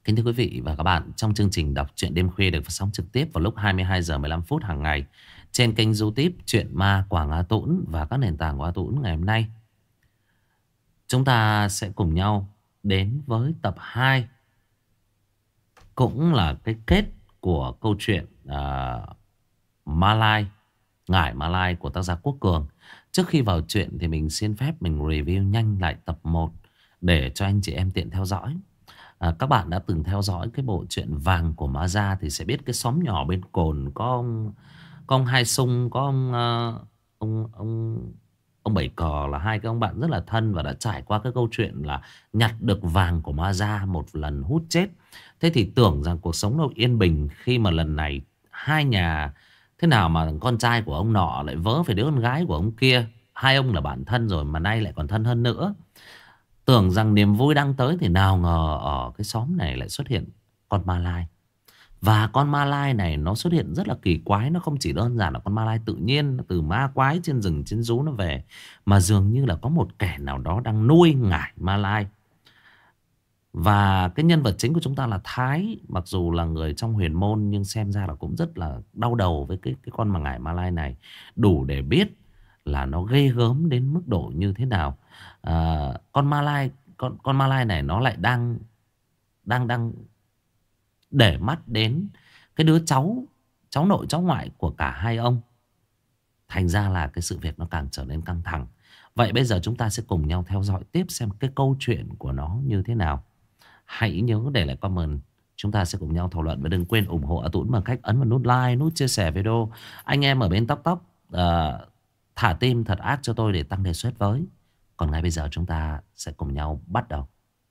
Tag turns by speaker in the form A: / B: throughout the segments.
A: Kính thưa quý vị và các bạn, trong chương trình đọc truyện đêm khuya được phát sóng trực tiếp vào lúc 22 giờ 15 phút hàng ngày trên kênh YouTube Truyện Ma Quảng Á Tũng và các nền tảng của Á Tũng, ngày hôm nay chúng ta sẽ cùng nhau đến với tập 2, cũng là cái kết của câu chuyện Malai, Ngải Malai của tác giả Quốc Cường. Trước khi vào chuyện thì mình xin phép mình review nhanh lại tập 1 để cho anh chị em tiện theo dõi. Các bạn đã từng theo dõi cái bộ truyện Vàng của Ma Gia thì sẽ biết cái xóm nhỏ bên cồn có ông Hai Sung, có ông ông ông Bảy Cò, là hai cái ông bạn rất là thân và đã trải qua cái câu chuyện là nhặt được vàng của Ma Gia một lần hút chết. Thế thì tưởng rằng cuộc sống nó yên bình, khi mà lần này hai nhà, thế nào mà con trai của ông nọ lại vớ phải đứa con gái của ông kia. Hai ông là bạn thân rồi mà nay lại còn thân hơn nữa. Tưởng rằng niềm vui đang tới thì nào ngờ ở cái xóm này lại xuất hiện con ma lai. Và con ma lai này nó xuất hiện rất là kỳ quái. Nó không chỉ đơn giản là con ma lai tự nhiên từ ma quái trên rừng trên rú nó về, mà dường như là có một kẻ nào đó đang nuôi ngải ma lai. Và cái nhân vật chính của chúng ta là Thái, mặc dù là người trong huyền môn nhưng xem ra là cũng rất là đau đầu với cái con mà ngải ma lai này. Đủ để biết là nó ghê gớm đến mức độ như thế nào. Con ma lai, con ma lai này nó lại đang đang để mắt đến cái đứa cháu nội cháu ngoại của cả hai ông. Thành ra là cái sự việc nó càng trở nên căng thẳng. Vậy bây giờ chúng ta sẽ cùng nhau theo dõi tiếp xem cái câu chuyện của nó như thế nào. Hãy nhớ để lại comment. Chúng ta sẽ cùng nhau thảo luận. Và đừng quên ủng hộ A Tũng bằng cách ấn vào nút like, nút chia sẻ video. Anh em ở bên tóc thả tim thật ác cho tôi để tăng đề xuất với. Còn ngay bây giờ chúng ta sẽ cùng nhau bắt đầu.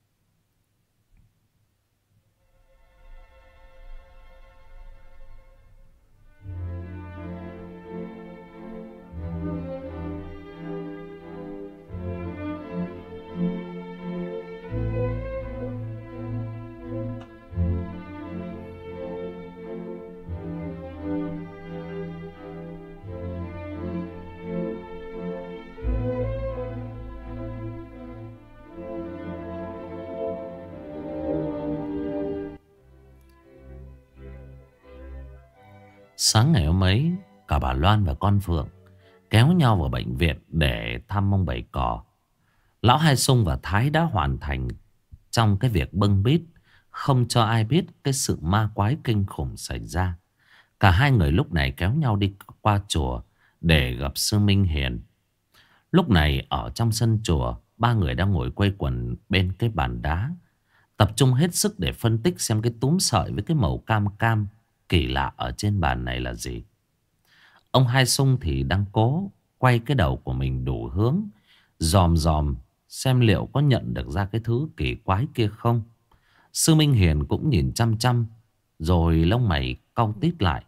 A: Sáng ngày hôm ấy, cả bà Loan và con Phượng kéo nhau vào bệnh viện để thăm ông Bảy Cò. Lão Hai Sung và Thái đã hoàn thành trong cái việc bưng bít, không cho ai biết cái sự ma quái kinh khủng xảy ra. Cả hai người lúc này kéo nhau đi qua chùa để gặp sư Minh Hiền. Lúc này ở trong sân chùa, ba người đang ngồi quây quần bên cái bàn đá, tập trung hết sức để phân tích xem cái túm sợi với cái màu cam cam kỳ lạ ở trên bàn này là gì. Ông Hai Sung thì đang cố quay cái đầu của mình đủ hướng, dòm dòm xem liệu có nhận được ra cái thứ kỳ quái kia không. Sư Minh Hiền cũng nhìn chăm chăm, rồi lông mày cau tít lại.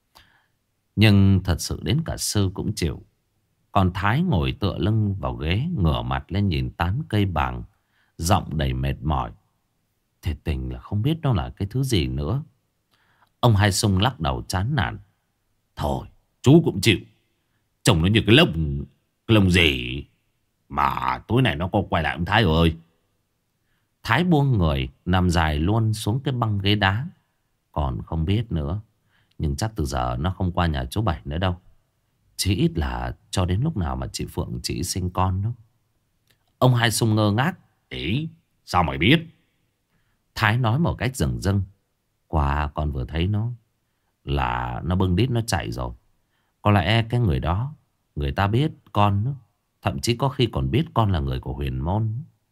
A: Nhưng thật sự đến cả sư cũng chịu. Còn Thái ngồi tựa lưng vào ghế, ngửa mặt lên nhìn tán cây bàng, giọng đầy mệt mỏi. Thiệt tình là không biết nó là cái thứ gì nữa. Ông Hai Sung lắc đầu chán nản. Thôi chú cũng chịu. Trông nó như cái lông gì mà tối nay nó có quay lại ông Thái rồi. Thái buông người nằm dài luôn xuống cái băng ghế đá. Còn không biết nữa, nhưng chắc từ giờ nó không qua nhà chú Bảy nữa đâu. Chỉ ít là cho đến lúc nào mà chị Phượng chị sinh con đó. Ông Hai Sung ngơ ngác. Ý, sao mày biết? Thái nói một cách dửng dưng. Qua con vừa thấy nó là nó bưng đít nó chạy rồi. Có lẽ cái người đó, người ta biết con đó. Thậm chí có khi còn biết con là người của huyền môn.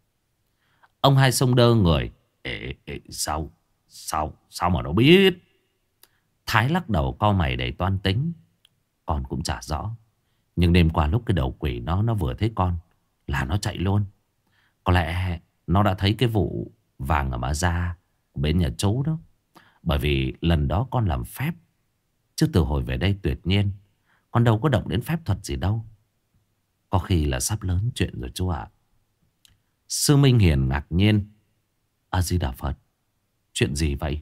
A: Ông Hai Sung đơ người. Sao mà nó biết? Thái lắc đầu cau mày đầy toan tính. Con cũng chả rõ. Nhưng đêm qua lúc cái đầu quỷ nó vừa thấy con là nó chạy luôn. Có lẽ nó đã thấy cái vụ vàng ở Ma Gia bên nhà chú đó. Bởi vì lần đó con làm phép, chứ từ hồi về đây tuyệt nhiên con đâu có động đến phép thuật gì đâu. Có khi là sắp lớn chuyện rồi chú ạ. Sư Minh Hiền ngạc nhiên. A Di Đà Phật, chuyện gì vậy?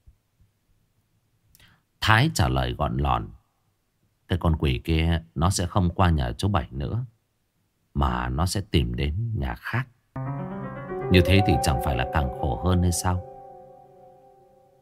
A: Thái trả lời gọn lòn. Cái con quỷ kia nó sẽ không qua nhà chú Bảy nữa, mà nó sẽ tìm đến nhà khác. Như thế thì chẳng phải là càng khổ hơn hay sao?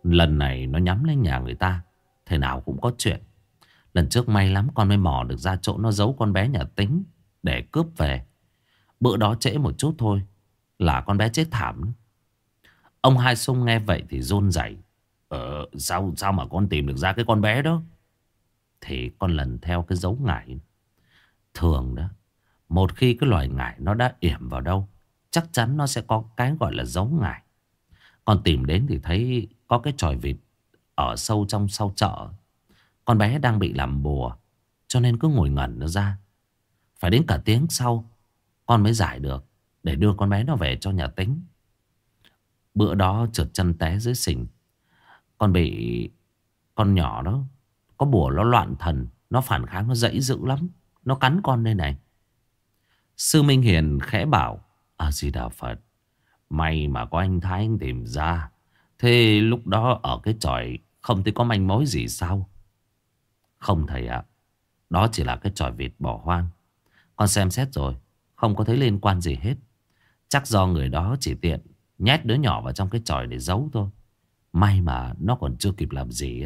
A: Lần này nó nhắm lên nhà người ta, thế nào cũng có chuyện. Lần trước may lắm con mới mò được ra chỗ nó giấu con bé nhà Tính để cướp về. Bữa đó trễ một chút thôi là con bé chết thảm. Ông Hai Sung nghe vậy thì run rẩy. Sao mà con tìm được ra cái con bé đó? Thì con lần theo cái dấu ngải. Thường đó, một khi cái loài ngải nó đã yểm vào đâu, chắc chắn nó sẽ có cái gọi là dấu ngải. Con tìm đến thì thấy có cái chòi vịt ở sâu trong sau chợ. Con bé đang bị làm bùa, cho nên cứ ngồi ngẩn nó ra. Phải đến cả tiếng sau con mới giải được, để đưa con bé nó về cho nhà Tính. Bữa đó trượt chân té dưới sình. Con bị con nhỏ đó có bùa, nó loạn thần, nó phản kháng, nó dãy dữ lắm. Nó cắn con đây này. Sư Minh Hiền khẽ bảo: A Di Đà Phật, may mà có anh Thái anh tìm ra. Thế lúc đó ở cái chòi không thấy có manh mối gì sao? Không thầy ạ, đó chỉ là cái chòi vịt bỏ hoang. Con xem xét rồi, không có thấy liên quan gì hết. Chắc do người đó chỉ tiện nhét đứa nhỏ vào trong cái chòi để giấu thôi. May mà nó còn chưa kịp làm gì á.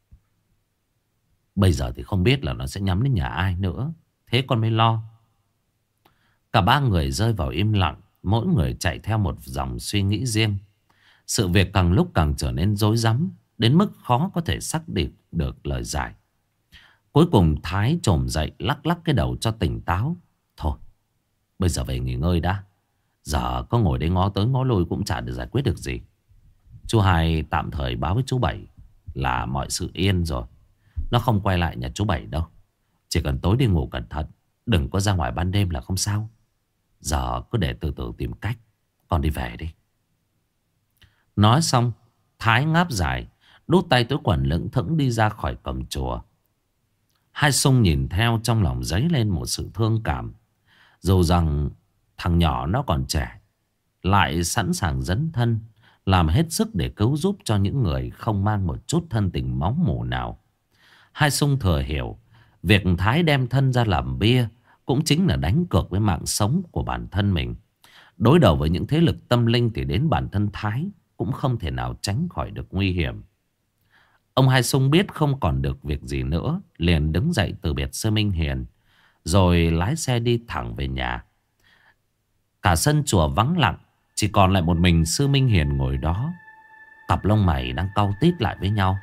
A: Bây giờ thì không biết là nó sẽ nhắm đến nhà ai nữa. Thế con mới lo. Cả ba người rơi vào im lặng, mỗi người chạy theo một dòng suy nghĩ riêng. Sự việc càng lúc càng trở nên rối rắm, đến mức khó có thể xác định được lời giải. Cuối cùng Thái chồm dậy, lắc lắc cái đầu cho tỉnh táo. Thôi, bây giờ về nghỉ ngơi đã. Giờ có ngồi đấy ngó tới ngó lui cũng chả được giải quyết được gì. Chú Hai tạm thời báo với chú Bảy là mọi sự yên rồi. Nó không quay lại nhà chú Bảy đâu. Chỉ cần tối đi ngủ cẩn thận, đừng có ra ngoài ban đêm là không sao. Giờ cứ để từ từ tìm cách. Con đi về đi. Nói xong, Thái ngáp dài, đút tay túi quần lững thững đi ra khỏi cổng chùa. Hai Sung nhìn theo, trong lòng dấy lên một sự thương cảm. Dù rằng thằng nhỏ nó còn trẻ, lại sẵn sàng dấn thân, làm hết sức để cứu giúp cho những người không mang một chút thân tình máu mủ nào. Hai Sung thừa hiểu, việc Thái đem thân ra làm bia cũng chính là đánh cược với mạng sống của bản thân mình. Đối đầu với những thế lực tâm linh thì đến bản thân Thái cũng không thể nào tránh khỏi được nguy hiểm. Ông Hai Sung biết không còn được việc gì nữa, liền đứng dậy từ biệt Sư Minh Hiền, rồi lái xe đi thẳng về nhà. Cả sân chùa vắng lặng, chỉ còn lại một mình Sư Minh Hiền ngồi đó. Cặp lông mày đang cau tít lại với nhau.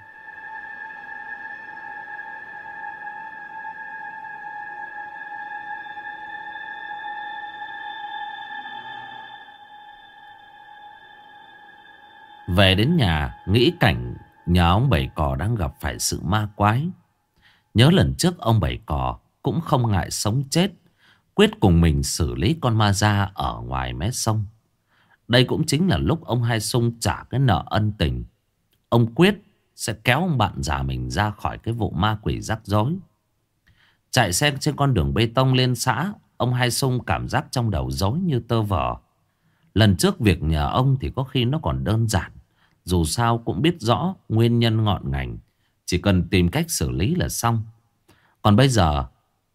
A: Về đến nhà, nghĩ cảnh nhà ông Bảy Cò đang gặp phải sự ma quái. Nhớ lần trước ông Bảy Cò cũng không ngại sống chết, quyết cùng mình xử lý con ma da ở ngoài mé sông. Đây cũng chính là lúc ông Hai Sung trả cái nợ ân tình. Ông quyết sẽ kéo ông bạn già mình ra khỏi cái vụ ma quỷ rắc rối. Chạy xe trên con đường bê tông lên xã, ông Hai Sung cảm giác trong đầu rối như tơ vò. Lần trước việc nhờ ông thì có khi nó còn đơn giản. Dù sao cũng biết rõ nguyên nhân ngọn ngành, chỉ cần tìm cách xử lý là xong. Còn bây giờ,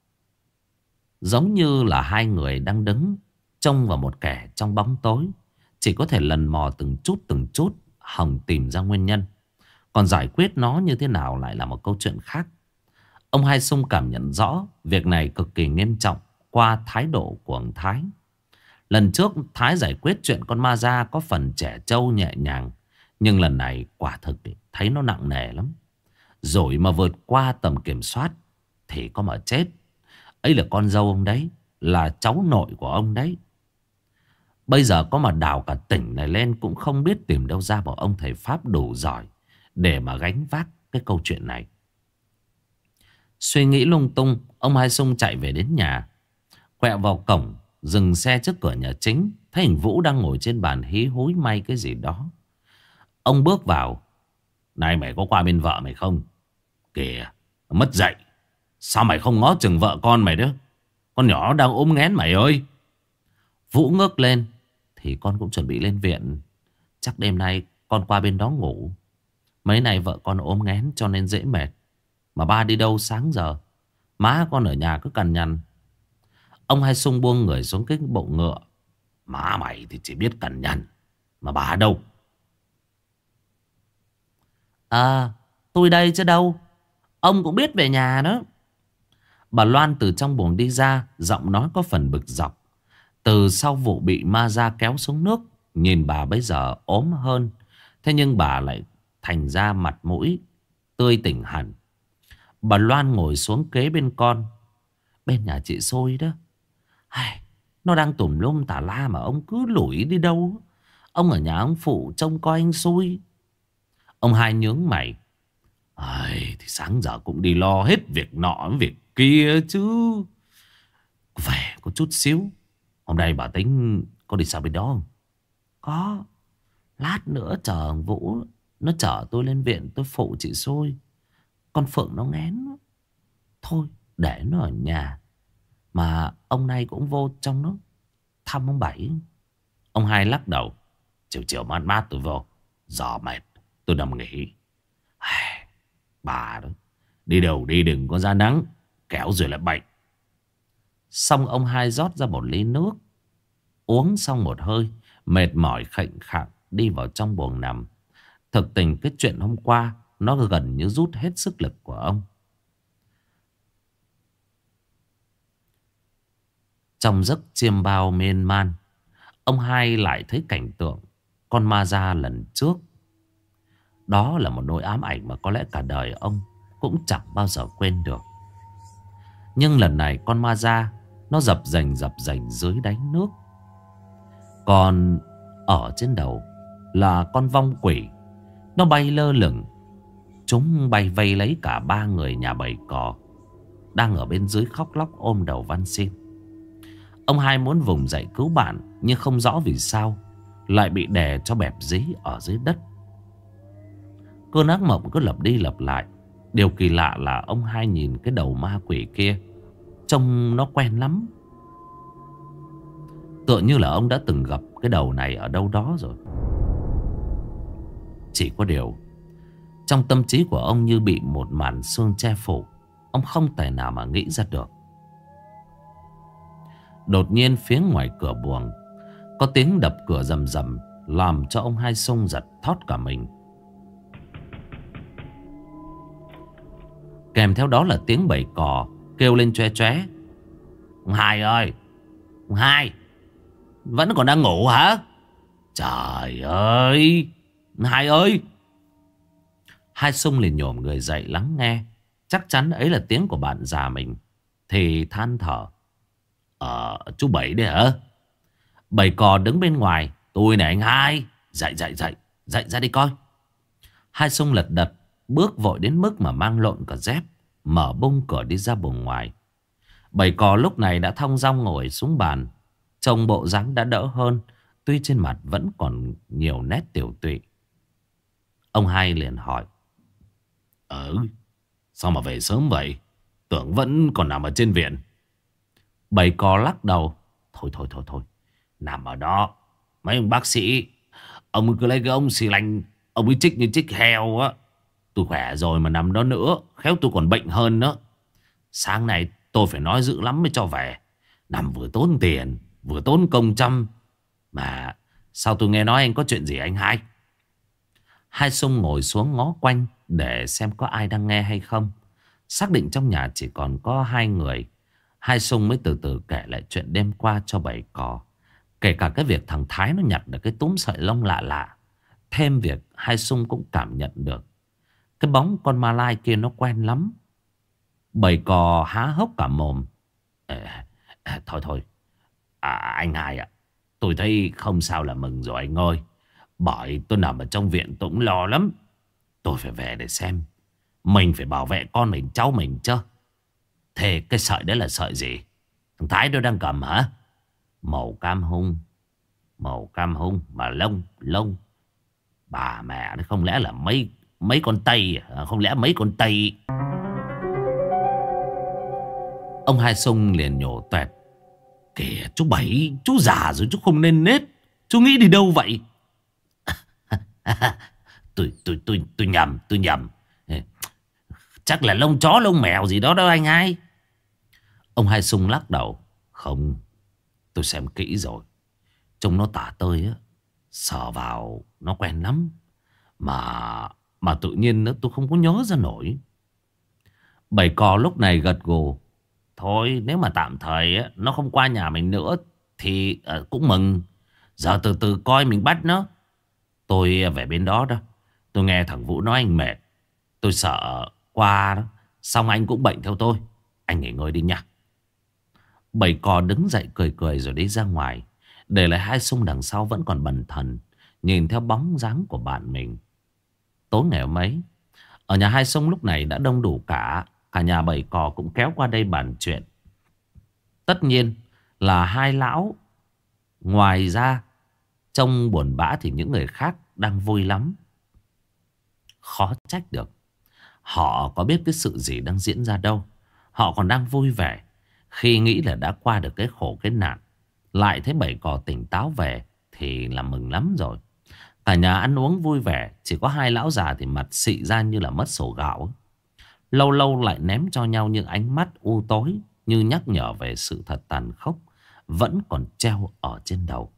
A: giống như là hai người đang đứng trông vào một kẻ trong bóng tối, chỉ có thể lần mò từng chút hòng tìm ra nguyên nhân. Còn giải quyết nó như thế nào lại là một câu chuyện khác. Ông Hai Sung cảm nhận rõ việc này cực kỳ nghiêm trọng qua thái độ của ông Thái. Lần trước Thái giải quyết chuyện con ma da có phần trẻ trâu nhẹ nhàng, nhưng lần này quả thực thấy nó nặng nề lắm. Rồi mà vượt qua tầm kiểm soát thì có mà chết. Ấy là con dâu ông đấy, là cháu nội của ông đấy. Bây giờ có mà đào cả tỉnh này lên cũng không biết tìm đâu ra một ông thầy Pháp đủ giỏi để mà gánh vác cái câu chuyện này. Suy nghĩ lung tung, ông Hai Sung chạy về đến nhà. Quẹo vào cổng, dừng xe trước cửa nhà chính, thấy hình Vũ đang ngồi trên bàn hí húi may cái gì đó. Ông bước vào. Này, mày có qua bên vợ mày không? Kìa, mất dạy. Sao mày không ngó chừng vợ con mày đó? Con nhỏ đang ốm nghén mày ơi. Vũ ngước lên. Thì con cũng chuẩn bị lên viện. Chắc đêm nay con qua bên đó ngủ. Mấy nay vợ con ốm nghén cho nên dễ mệt. Mà ba đi đâu sáng giờ? Má con ở nhà cứ cằn nhằn. Ông Hai Sung buông người xuống cái bộ ngựa. Má mày thì chỉ biết cằn nhằn, mà bà đâu? À, tôi đây chứ đâu. Ông cũng biết về nhà đó. Bà Loan từ trong buồng đi ra, giọng nói có phần bực dọc. Từ sau vụ bị ma da kéo xuống nước, nhìn bà bây giờ ốm hơn. Thế nhưng bà lại thành ra mặt mũi tươi tỉnh hẳn. Bà Loan ngồi xuống kế bên con. Bên nhà chị Xôi đó, ai, nó đang tùm lum tà la mà ông cứ lủi đi đâu. Ông ở nhà ông phụ trông coi anh Xui. Ông Hai nhướng mày. Ai, thì sáng giờ cũng đi lo hết việc nọ việc kia chứ. Về có chút xíu. Hôm nay bà tính có đi sao bên đó không? Có. Lát nữa chờ thằng Vũ nó chở tôi lên viện, tôi phụ chị Xôi. Con Phượng nó ngén. Thôi để nó ở nhà. Mà ông này cũng vô trong nó thăm ông Bảy. Ông Hai lắc đầu. Chiều chiều mát mát tôi vô. Giờ mệt tôi nằm nghỉ. Ai, bà đó, đi đâu đi đừng có ra nắng, kéo rồi lại bệnh. Xong ông Hai rót ra một ly nước. Uống xong một hơi, mệt mỏi khệnh khạng đi vào trong buồng nằm. Thực tình cái chuyện hôm qua nó gần như rút hết sức lực của ông. Trong giấc chiêm bao miên man, ông Hai lại thấy cảnh tượng con ma da lần trước. Đó là một nỗi ám ảnh mà có lẽ cả đời ông cũng chẳng bao giờ quên được. Nhưng lần này con ma da nó dập dành dưới đáy nước. Còn ở trên đầu là con vong quỷ. Nó bay lơ lửng. Chúng bay vây lấy cả ba người nhà Bảy Cò đang ở bên dưới khóc lóc ôm đầu van xin. Ông Hai muốn vùng dậy cứu bạn, nhưng không rõ vì sao lại bị đè cho bẹp dí ở dưới đất. Cơn ác mộng cứ lặp đi lặp lại. Điều kỳ lạ là ông Hai nhìn cái đầu ma quỷ kia, trông nó quen lắm. Tựa như là ông đã từng gặp cái đầu này ở đâu đó rồi. Chỉ có điều trong tâm trí của ông như bị một màn sương che phủ. Ông không thể nào mà nghĩ ra được. Đột nhiên phía ngoài cửa buồng có tiếng đập cửa rầm rầm, làm cho ông Hai Sung giật thót cả mình. Kèm theo đó là tiếng Bảy Cò kêu lên choe choé. Ông Hai ơi, ông Hai vẫn còn đang ngủ hả? Trời ơi, ông Hai ơi. Hai Sung liền nhổm người dậy lắng nghe. Chắc chắn ấy là tiếng của bạn già mình, thì than thở. Chú Bảy đấy hả? Bảy Cò đứng bên ngoài. Tôi này anh Hai, dậy ra đi coi. Hai Sung lật đật bước vội đến mức mà mang lộn cả dép, mở bung cửa đi ra buồng ngoài. Bảy Cò lúc này đã thong dong ngồi xuống bàn. Trông bộ dáng đã đỡ hơn, tuy trên mặt vẫn còn nhiều nét tiểu tụy. Ông Hai liền hỏi. Sao mà về sớm vậy? Tưởng vẫn còn nằm ở trên viện. Bảy Cò lắc đầu. Thôi, nằm ở đó. Mấy ông bác sĩ, ông cứ lấy cái ông xì lanh, ông ấy chích như chích heo á. Tôi khỏe rồi mà nằm đó nữa, khéo tôi còn bệnh hơn nữa. Sáng nay tôi phải nói dữ lắm mới cho về. Nằm vừa tốn tiền, vừa tốn công chăm. Mà sao tôi nghe nói anh có chuyện gì anh Hai? Hai Sung ngồi xuống ngó quanh để xem có ai đang nghe hay không. Xác định trong nhà chỉ còn có hai người, Hai Sung mới từ từ kể lại chuyện đêm qua cho Bảy Cò. Kể cả cái việc thằng Thái nó nhặt được cái túm sợi lông lạ lạ. Thêm việc Hai Sung cũng cảm nhận được cái bóng con ma lai kia nó quen lắm. Bảy Cò há hốc cả mồm. Thôi anh Hai ạ, tôi thấy không sao là mừng rồi anh ơi. Bởi tôi nằm ở trong viện tôi cũng lo lắm. Tôi phải về để xem. Mình phải bảo vệ con mình cháu mình chứ. Thế cái sợi đấy là sợi gì? Thằng Thái nó đang cầm hả? Màu cam hung. Màu cam hung mà lông. Bà mẹ nó không lẽ là mấy con Tây à? Không lẽ mấy con Tây? Ông Hai Sung liền nhổ toẹt. Kìa chú Bảy, chú già rồi chú không nên nết. Chú nghĩ đi đâu vậy? Tôi nhầm. Chắc là lông chó lông mèo gì đó đâu anh Hai. Ông Hai Sung lắc đầu. Không, tôi xem kỹ rồi. Trông nó tả tơi á, sờ vào nó quen lắm. Mà Mà tự nhiên nữa tôi không có nhớ ra nổi. Bảy cò lúc này gật gù. Thôi nếu mà tạm thời á, nó không qua nhà mình nữa thì cũng mừng. Giờ từ từ coi mình bắt nó. Tôi về bên đó đó. Tôi nghe thằng Vũ nói anh mệt. Tôi sợ qua đó xong anh cũng bệnh theo tôi. Anh nghỉ ngơi đi nha. Bảy cò đứng dậy cười cười rồi đi ra ngoài. Để lại hai Sung đằng sau vẫn còn bần thần, nhìn theo bóng dáng của bạn mình. Tối ngày hôm ấy, ở nhà hai Sung lúc này đã đông đủ cả. Cả nhà bảy cò cũng kéo qua đây bàn chuyện. Tất nhiên là hai lão. Ngoài ra trông buồn bã thì những người khác đang vui lắm. Khó trách được. Họ có biết cái sự gì đang diễn ra đâu. Họ còn đang vui vẻ khi nghĩ là đã qua được cái khổ cái nạn. Lại thấy bảy cò tỉnh táo về thì là mừng lắm rồi. Cả nhà ăn uống vui vẻ. Chỉ có hai lão già thì mặt xị ra như là mất sổ gạo. Lâu lâu lại ném cho nhau những ánh mắt u tối, như nhắc nhở về sự thật tàn khốc vẫn còn treo ở trên đầu.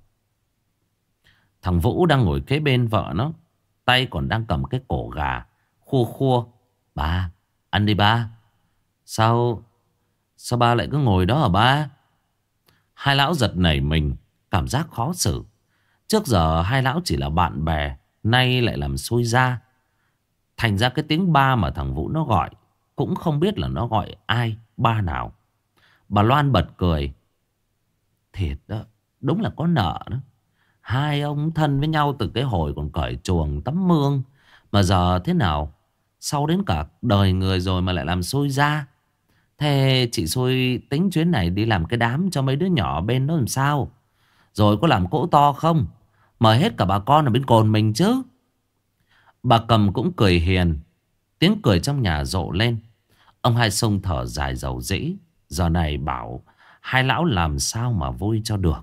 A: Thằng Vũ đang ngồi kế bên vợ nó, tay còn đang cầm cái cổ gà, khua khua. Ba, ăn đi ba. Sao Sao ba lại cứ ngồi đó hả ba? Hai lão giật nảy mình, cảm giác khó xử. Trước giờ hai lão chỉ là bạn bè, nay lại làm xui ra. Thành ra cái tiếng ba mà thằng Vũ nó gọi cũng không biết là nó gọi ai, ba nào. Bà Loan bật cười. Thiệt đó, đúng là có nợ đó. Hai ông thân với nhau từ cái hồi còn cởi chuồng tắm mương. Mà giờ thế nào? Sau đến cả đời người rồi mà lại làm xui ra. Thế chị xui tính chuyến này đi làm cái đám cho mấy đứa nhỏ bên đó làm sao? Rồi có làm cỗ to không? Mời hết cả bà con ở bên cồn mình chứ. Bà Cầm cũng cười hiền. Tiếng cười trong nhà rộ lên. Ông Hai Sung thở dài dầu dĩ. Giờ này bảo hai lão làm sao mà vui cho được.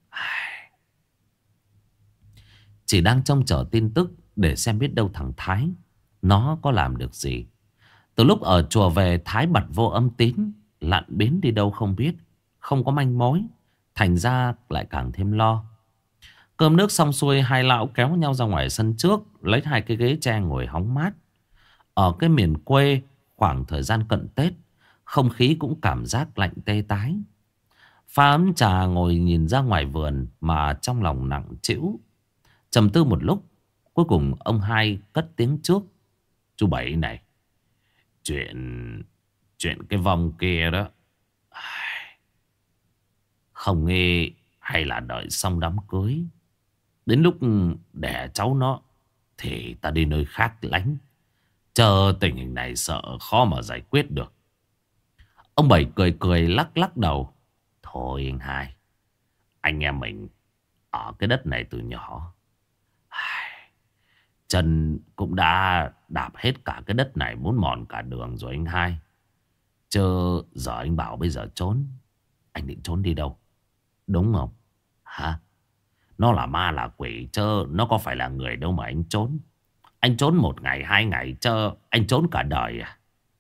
A: Chỉ đang trông chờ tin tức để xem biết đâu thằng Thái nó có làm được gì. Từ lúc ở chùa về, Thái bật vô âm tín, lặn biến đi đâu không biết, không có manh mối. Thành ra lại càng thêm lo. Cơm nước xong xuôi, hai lão kéo nhau ra ngoài sân trước, lấy hai cái ghế tre ngồi hóng mát. Ở cái miền quê, khoảng thời gian cận Tết, không khí cũng cảm giác lạnh tê tái. Pha ấm trà ngồi nhìn ra ngoài vườn mà trong lòng nặng trĩu. Trầm tư một lúc, cuối cùng ông Hai cất tiếng trước. Chú Bảy này, chuyện cái vong kia đó, không nghe hay là đợi xong đám cưới, đến lúc đẻ cháu nó thì ta đi nơi khác lánh. Chờ tình hình này sợ khó mà giải quyết được. Ông Bảy cười cười lắc lắc đầu. Thôi anh Hai, anh em mình ở cái đất này từ nhỏ, chân cũng đã đạp hết cả cái đất này muốn mòn cả đường rồi anh Hai. Chứ giờ anh bảo bây giờ trốn, anh định trốn đi đâu? Đúng không? Hả? Nó là ma là quỷ chứ nó có phải là người đâu mà anh trốn. Anh trốn một ngày hai ngày chứ anh trốn cả đời à?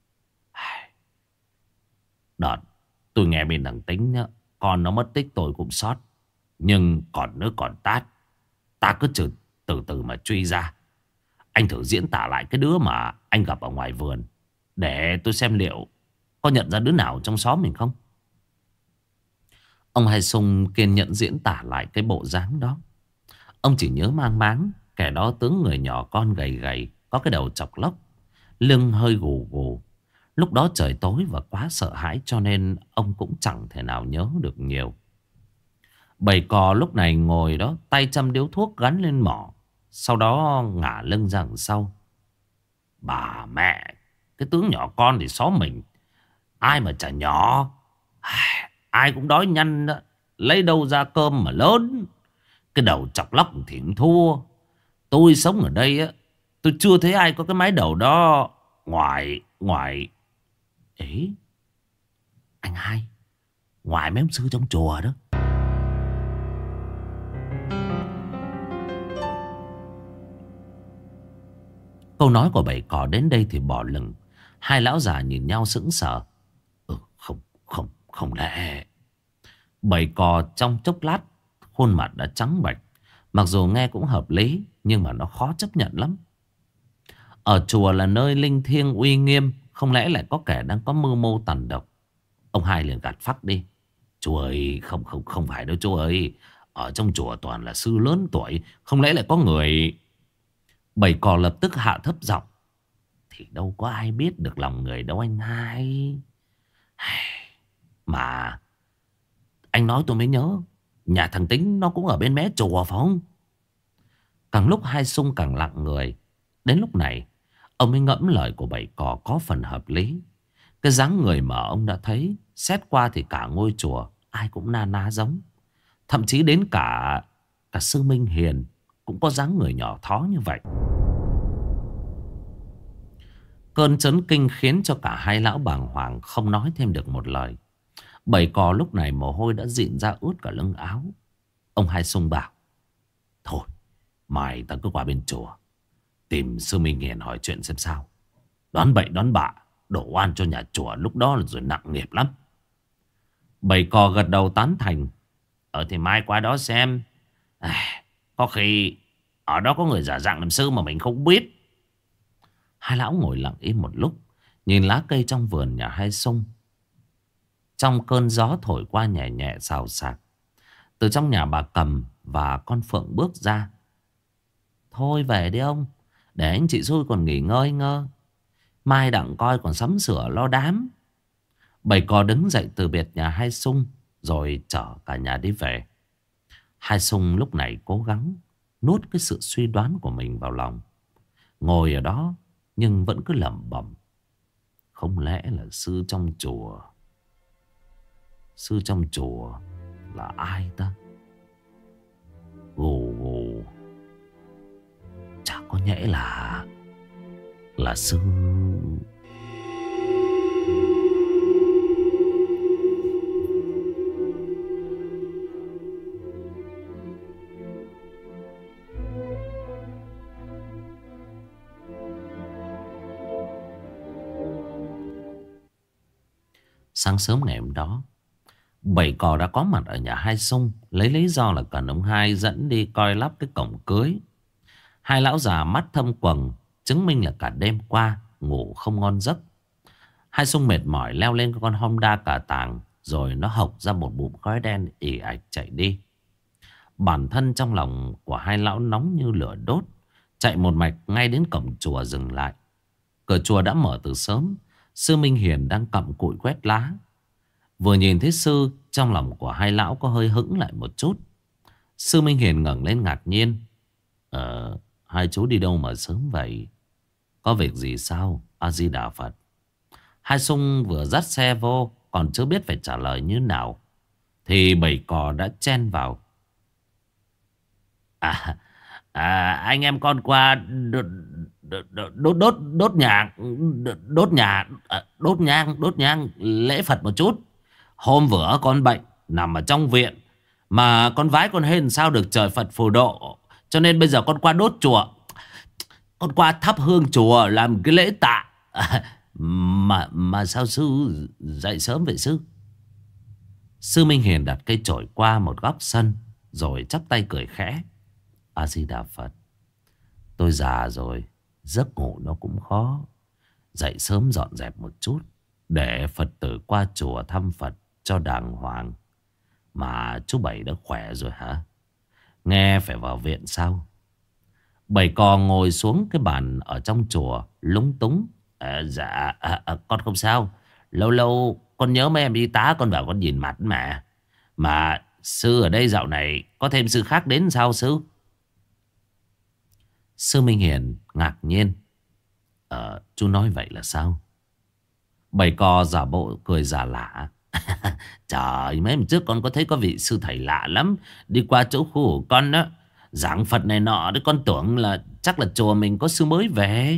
A: Đợt tôi nghe bên thằng Tính nhá, con nó mất tích tôi cũng sót. Nhưng còn nữa còn tát, ta cứ từ từ mà truy ra. Anh thử diễn tả lại cái đứa mà anh gặp ở ngoài vườn, để tôi xem liệu có nhận ra đứa nào trong xóm mình không. Ông Hai Sung kiên nhẫn diễn tả lại cái bộ dáng đó. Ông chỉ nhớ mang máng kẻ đó tướng người nhỏ con gầy gầy, có cái đầu chọc lóc, lưng hơi gù gù. Lúc đó trời tối và quá sợ hãi cho nên ông cũng chẳng thể nào nhớ được nhiều. Bầy cò lúc này ngồi đó, tay châm điếu thuốc gắn lên mỏ, sau đó ngả lưng ra đằng sau. Bà mẹ, cái tướng nhỏ con thì xóm mình ai mà chả nhỏ. Ai cũng đói nhăn đó, lấy đâu ra cơm mà lớn. Cái đầu chọc lóc thì cũng thua. Tôi sống ở đây á, tôi chưa thấy ai có cái mái đầu đó. Ngoài ấy, anh Hai, ngoài mấy ông sư trong chùa đó. Câu nói của bảy cò đến đây thì bỏ lửng. Hai lão già nhìn nhau sững sờ. Không lẽ. Bảy cò trong chốc lát khuôn mặt đã trắng bệch. Mặc dù nghe cũng hợp lý, nhưng mà nó khó chấp nhận lắm. Ở chùa là nơi linh thiêng uy nghiêm, không lẽ lại có kẻ đang có mưu mô tàn độc? Ông hai liền gạt phắc đi. Chú ơi, không không không phải đâu chú ơi. Ở trong chùa toàn là sư lớn tuổi, không lẽ lại có người... Bảy cò lập tức hạ thấp giọng. Thì đâu có ai biết được lòng người đâu anh hai. Mà anh nói tôi mới nhớ, nhà thằng Tính nó cũng ở bên mé chùa phải không? Càng lúc hai sung càng lặng người. Đến lúc này ông mới ngẫm lời của bảy cò có phần hợp lý. Cái dáng người mà ông đã thấy, xét qua thì cả ngôi chùa ai cũng na ná giống. Thậm chí đến cả sư Minh Hiền cũng có dáng người nhỏ thó như vậy. Cơn chấn kinh khiến cho cả hai lão bàng hoàng, không nói thêm được một lời. Bảy cò lúc này mồ hôi đã dịn ra ướt cả lưng áo. Ông hai sung bảo: thôi mai ta cứ qua bên chùa tìm sư Minh Hiền hỏi chuyện xem sao. Đoán bậy đoán bạ, đổ oan cho nhà chùa lúc đó là rồi nặng nghiệp lắm. Bảy cò gật đầu tán thành. Thì mai qua đó xem. Có khi ở đó có người giả dạng làm sư mà mình không biết. Hai lão ngồi lặng im một lúc, nhìn lá cây trong vườn nhà hai sung. Trong cơn gió thổi qua nhẹ nhẹ xào xạc. Từ trong nhà bà Cầm và con Phượng bước ra. Thôi về đi ông, để anh chị xui còn nghỉ ngơi ngơ. Mai đặng coi còn sắm sửa lo đám. Bảy cò đứng dậy từ biệt nhà hai sung, rồi chở cả nhà đi về. Hai sung lúc này cố gắng nuốt cái sự suy đoán của mình vào lòng. Ngồi ở đó nhưng vẫn cứ lẩm bẩm. Không lẽ là sư trong chùa? Sư trong chùa là ai ta? Gù gù. Chả có nhẽ là sư... Sáng sớm ngày hôm đó, bảy cò đã có mặt ở nhà hai sung, lấy lý do là cần ông hai dẫn đi coi lắp cái cổng cưới. Hai lão già mắt thâm quầng, chứng minh là cả đêm qua ngủ không ngon giấc. Hai sung mệt mỏi leo lên con Honda cà tàng, rồi nó hộc ra một bụm khói đen ì ạch chạy đi. Bản thân trong lòng của hai lão nóng như lửa đốt, chạy một mạch ngay đến cổng chùa dừng lại. Cửa chùa đã mở từ sớm. Sư Minh Hiền đang cặm cụi quét lá. Vừa nhìn thấy sư, trong lòng của hai lão có hơi hững lại một chút. Sư Minh Hiền ngẩng lên ngạc nhiên. Hai chú đi đâu mà sớm vậy? Có việc gì sao? A Di Đà Phật. Hai sung vừa dắt xe vô, còn chưa biết phải trả lời như nào, thì bảy cò đã chen vào. Anh em con qua đốt nhang lễ Phật một chút. Hôm vừa con bệnh nằm ở trong viện, mà con vái con hên sao được trời Phật phù độ, cho nên bây giờ con qua đốt chùa. Con qua thắp hương chùa làm cái lễ tạ. Mà sao sư dậy sớm vậy sư? Sư Minh Hiền đặt cây chổi qua một góc sân, rồi chắp tay cười khẽ. A Di Đà Phật. Tôi già rồi, giấc ngủ nó cũng khó. Dậy sớm dọn dẹp một chút, để Phật tử qua chùa thăm Phật cho đàng hoàng. Mà chú Bảy đã khỏe rồi hả? Nghe phải vào viện sao? Bảy cò ngồi xuống cái bàn ở trong chùa, lúng túng. Dạ, con không sao. Lâu lâu con nhớ mấy em y tá, con bảo con nhìn mặt mà. Mà sư ở đây dạo này có thêm sư khác đến sao sư? Sư Minh Hiền ngạc nhiên. Chú nói vậy là sao? Bảy cò giả bộ cười giả lạ. Trời, mấy hôm trước con có thấy có vị sư thầy lạ lắm đi qua chỗ khu của con đó, giảng Phật này nọ đấy. Con tưởng là chắc là chùa mình có sư mới về.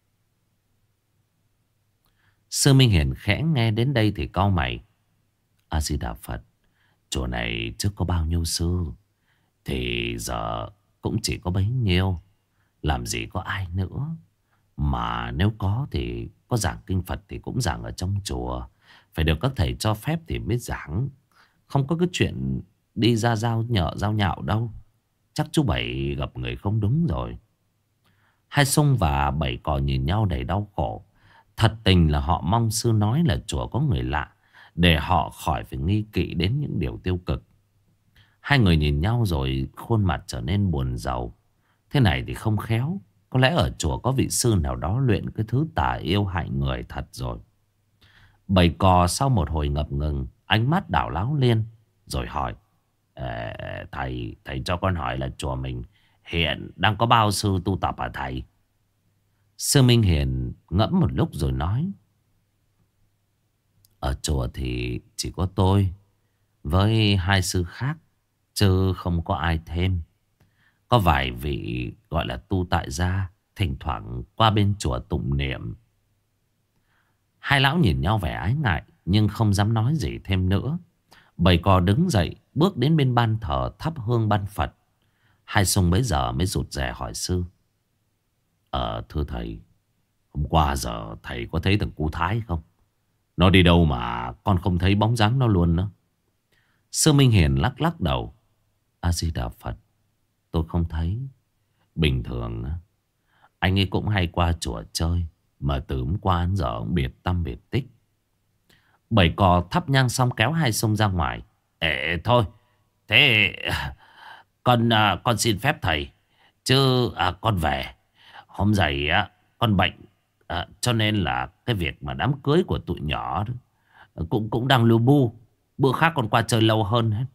A: Sư Minh Hiền khẽ nghe đến đây thì cau mày. A Di Đà Phật. Chùa này trước có bao nhiêu sư, thì giờ cũng chỉ có bấy nhiêu. Làm gì có ai nữa. Mà nếu có thì có giảng kinh Phật thì cũng giảng ở trong chùa, phải được các thầy cho phép thì mới giảng. Không có cái chuyện đi ra giao nhạo đâu. Chắc chú Bảy gặp người không đúng rồi. Hai Sung và Bảy Cò nhìn nhau đầy đau khổ. Thật tình là họ mong sư nói là chùa có người lạ, để họ khỏi phải nghi kỵ đến những điều tiêu cực. Hai người nhìn nhau rồi khuôn mặt trở nên buồn rầu. Thế này thì không khéo, có lẽ ở chùa có vị sư nào đó luyện cái thứ tà yêu hại người thật rồi. Bảy Cò sau một hồi ngập ngừng, ánh mắt đảo láo liên, rồi hỏi: Thầy cho con hỏi là chùa mình hiện đang có bao sư tu tập hả thầy? Sư Minh Hiền ngẫm một lúc rồi nói: Ở chùa thì chỉ có tôi với hai sư khác, chứ không có ai thêm. Có vài vị gọi là tu tại gia, thỉnh thoảng qua bên chùa tụng niệm. Hai lão nhìn nhau vẻ ái ngại, nhưng không dám nói gì thêm nữa. Bảy Cò đứng dậy, bước đến bên ban thờ thắp hương ban Phật. Hai Sung bấy giờ mới rụt rè hỏi sư: Thưa thầy, hôm qua giờ thầy có thấy thằng cu Thái không? Nó đi đâu mà con không thấy bóng dáng nó luôn nữa? Sư Minh Hiền lắc lắc đầu: A Di Đà Phật, tôi không thấy. Bình thường anh ấy cũng hay qua chùa chơi, mà từ hôm qua đến giờ cũng biệt tâm biệt tích. Bảy Cò thắp nhang xong kéo Hai Sung ra ngoài. Thôi, thế con xin phép thầy, chứ con về. Hôm dậy con bệnh, cho nên là cái việc mà đám cưới của tụi nhỏ đó, cũng đang lu bu. Bữa khác con qua chơi lâu hơn hết.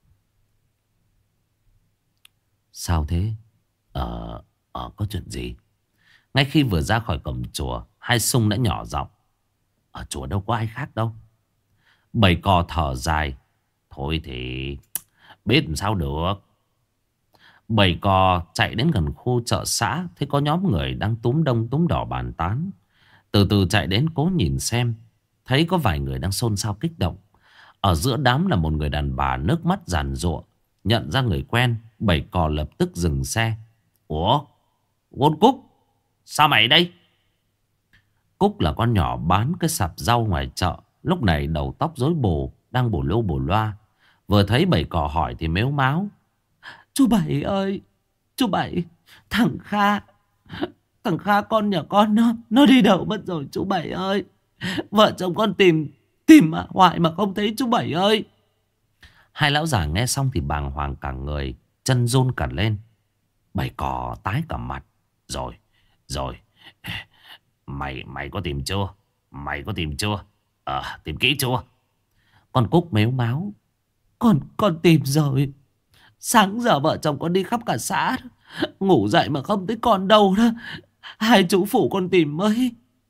A: Sao thế? Có chuyện gì? Ngay khi vừa ra khỏi cổng chùa, Hai Sung đã nhỏ giọng: Ở chùa đâu có ai khác đâu. Bảy Cò thở dài: Thôi thì biết làm sao được. Bảy Cò chạy đến gần khu chợ xã, thấy có nhóm người đang túm đông túm đỏ bàn tán. Từ từ chạy đến cố nhìn xem, thấy có vài người đang xôn xao kích động. Ở giữa đám là một người đàn bà nước mắt giàn giụa. Nhận ra người quen, Bảy Cò lập tức dừng xe. Ủa, con Cúc, sao mày đây? Cúc là con nhỏ bán cái sạp rau ngoài chợ, lúc này đầu tóc rối bù, đang bù lô bù loa. Vừa thấy Bảy Cò hỏi thì mếu máo: Chú Bảy ơi, chú Bảy, thằng Kha con nhà con nó đi đâu mất rồi chú Bảy ơi. Vợ chồng con tìm mà hoài mà không thấy chú Bảy ơi. Hai lão già nghe xong thì bàng hoàng cả người, chân run cả lên. Bảy Cò tái cả mặt. Rồi, mày có tìm chưa? Mày có tìm chưa? Tìm kỹ chưa? Con Cúc mếu máo: Con tìm rồi. Sáng giờ vợ chồng con đi khắp cả xã, ngủ dậy mà không thấy con đâu đó. Hai chú phụ con tìm mới.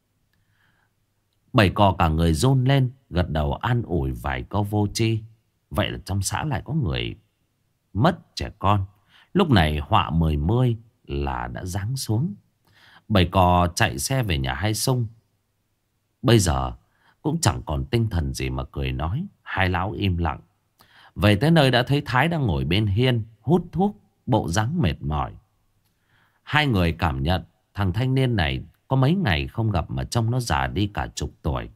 A: Bảy Cò cả người run lên, gật đầu an ủi vài câu vô tri. Vậy là trong xã lại có người mất trẻ con. Lúc này họa mười mươi là đã giáng xuống. Bảy Cò chạy xe về nhà Hai Sung. Bây giờ cũng chẳng còn tinh thần gì mà cười nói. Hai lão im lặng. Về tới nơi đã thấy Thái đang ngồi bên hiên hút thuốc, bộ dáng mệt mỏi. Hai người cảm nhận thằng thanh niên này có mấy ngày không gặp mà trông nó già đi cả chục tuổi.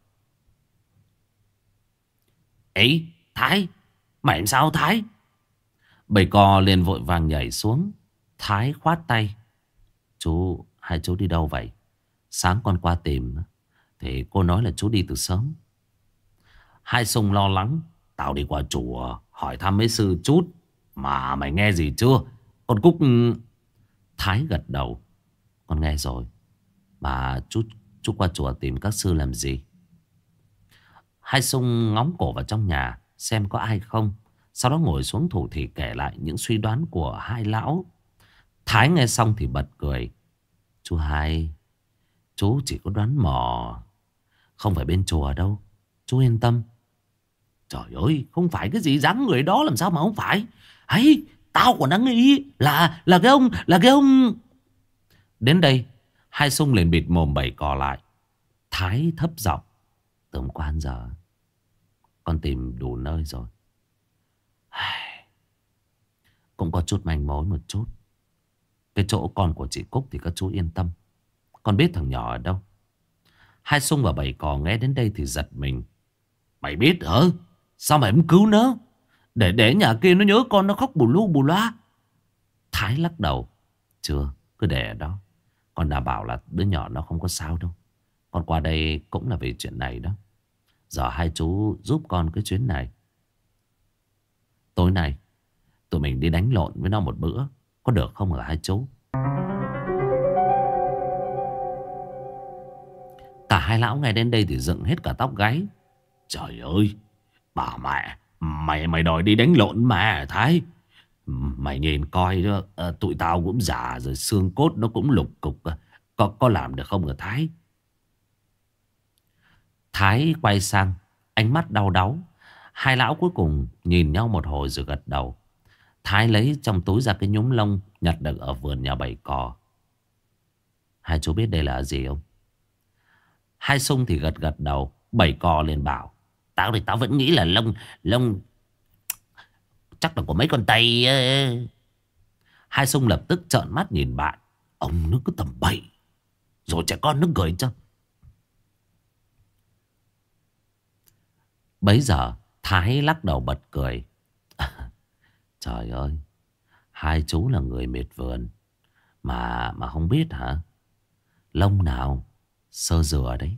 A: Ấy, Thái, mày làm sao Thái? Bảy Cò liền vội vàng nhảy xuống. Thái khoát tay: Hai chú đi đâu vậy? Sáng con qua tìm thì cô nói là chú đi từ sớm. Hai Sung lo lắng: Tao đi qua chùa hỏi thăm mấy sư chút, mà mày nghe gì chưa? Con Cúc... Thái gật đầu: Con nghe rồi. Mà chú qua chùa tìm các sư làm gì? Hai Sung ngóng cổ vào trong nhà xem có ai không, sau đó ngồi xuống thủ thỉ kể lại những suy đoán của hai lão. Thái nghe xong thì bật cười: Chú Hai, chú chỉ có đoán mò, không phải bên chùa đâu. Chú yên tâm. Trời ơi, không phải cái gì dáng người đó làm sao mà không phải. Ấy, tao còn đang nghĩ là cái ông. Đến đây, Hai Sung liền bịt mồm Bảy Cò lại. Thái thấp giọng: Từ hôm qua đến giờ con tìm đủ nơi rồi, cũng có chút manh mối một chút. Cái chỗ con của chị Cúc thì các chú yên tâm, con biết thằng nhỏ ở đâu. Hai Sung và Bảy Cò nghe đến đây thì giật mình. Mày biết hả? Sao mày không cứu nó, để nhà kia nó nhớ con nó khóc bù lu bù loa? Thái lắc đầu: Chưa, cứ để ở đó. Con đảm bảo là đứa nhỏ nó không có sao đâu. Con qua đây cũng là vì chuyện này đó. Giờ hai chú giúp con cái chuyến này. Tối nay tụi mình đi đánh lộn với nó một bữa, có được không hả hai chú? Cả hai lão nghe đến đây thì dựng hết cả tóc gáy. Trời ơi, bà mẹ, mày đòi đi đánh lộn mà Thái. Mày nhìn coi đó, tụi tao cũng già rồi, xương cốt nó cũng lục cục. Có làm được không hả Thái? Thái quay sang, ánh mắt đau đáu. Hai lão cuối cùng nhìn nhau một hồi rồi gật đầu. Thái lấy trong túi ra cái nhúm lông nhặt được ở vườn nhà Bảy Cò. Hai chú biết đây là gì không? Hai Sung thì gật gật đầu. Bảy Cò liền bảo: Tao vẫn nghĩ là lông chắc là của mấy con Tây ấy. Hai Sung lập tức trợn mắt nhìn bạn. Ông nó cứ tầm bậy, rồi trẻ con nó cười cho. Bấy giờ Thái lắc đầu bật cười. Trời ơi, hai chú là người miệt vườn mà không biết hả? Lông nào sơ dừa đấy.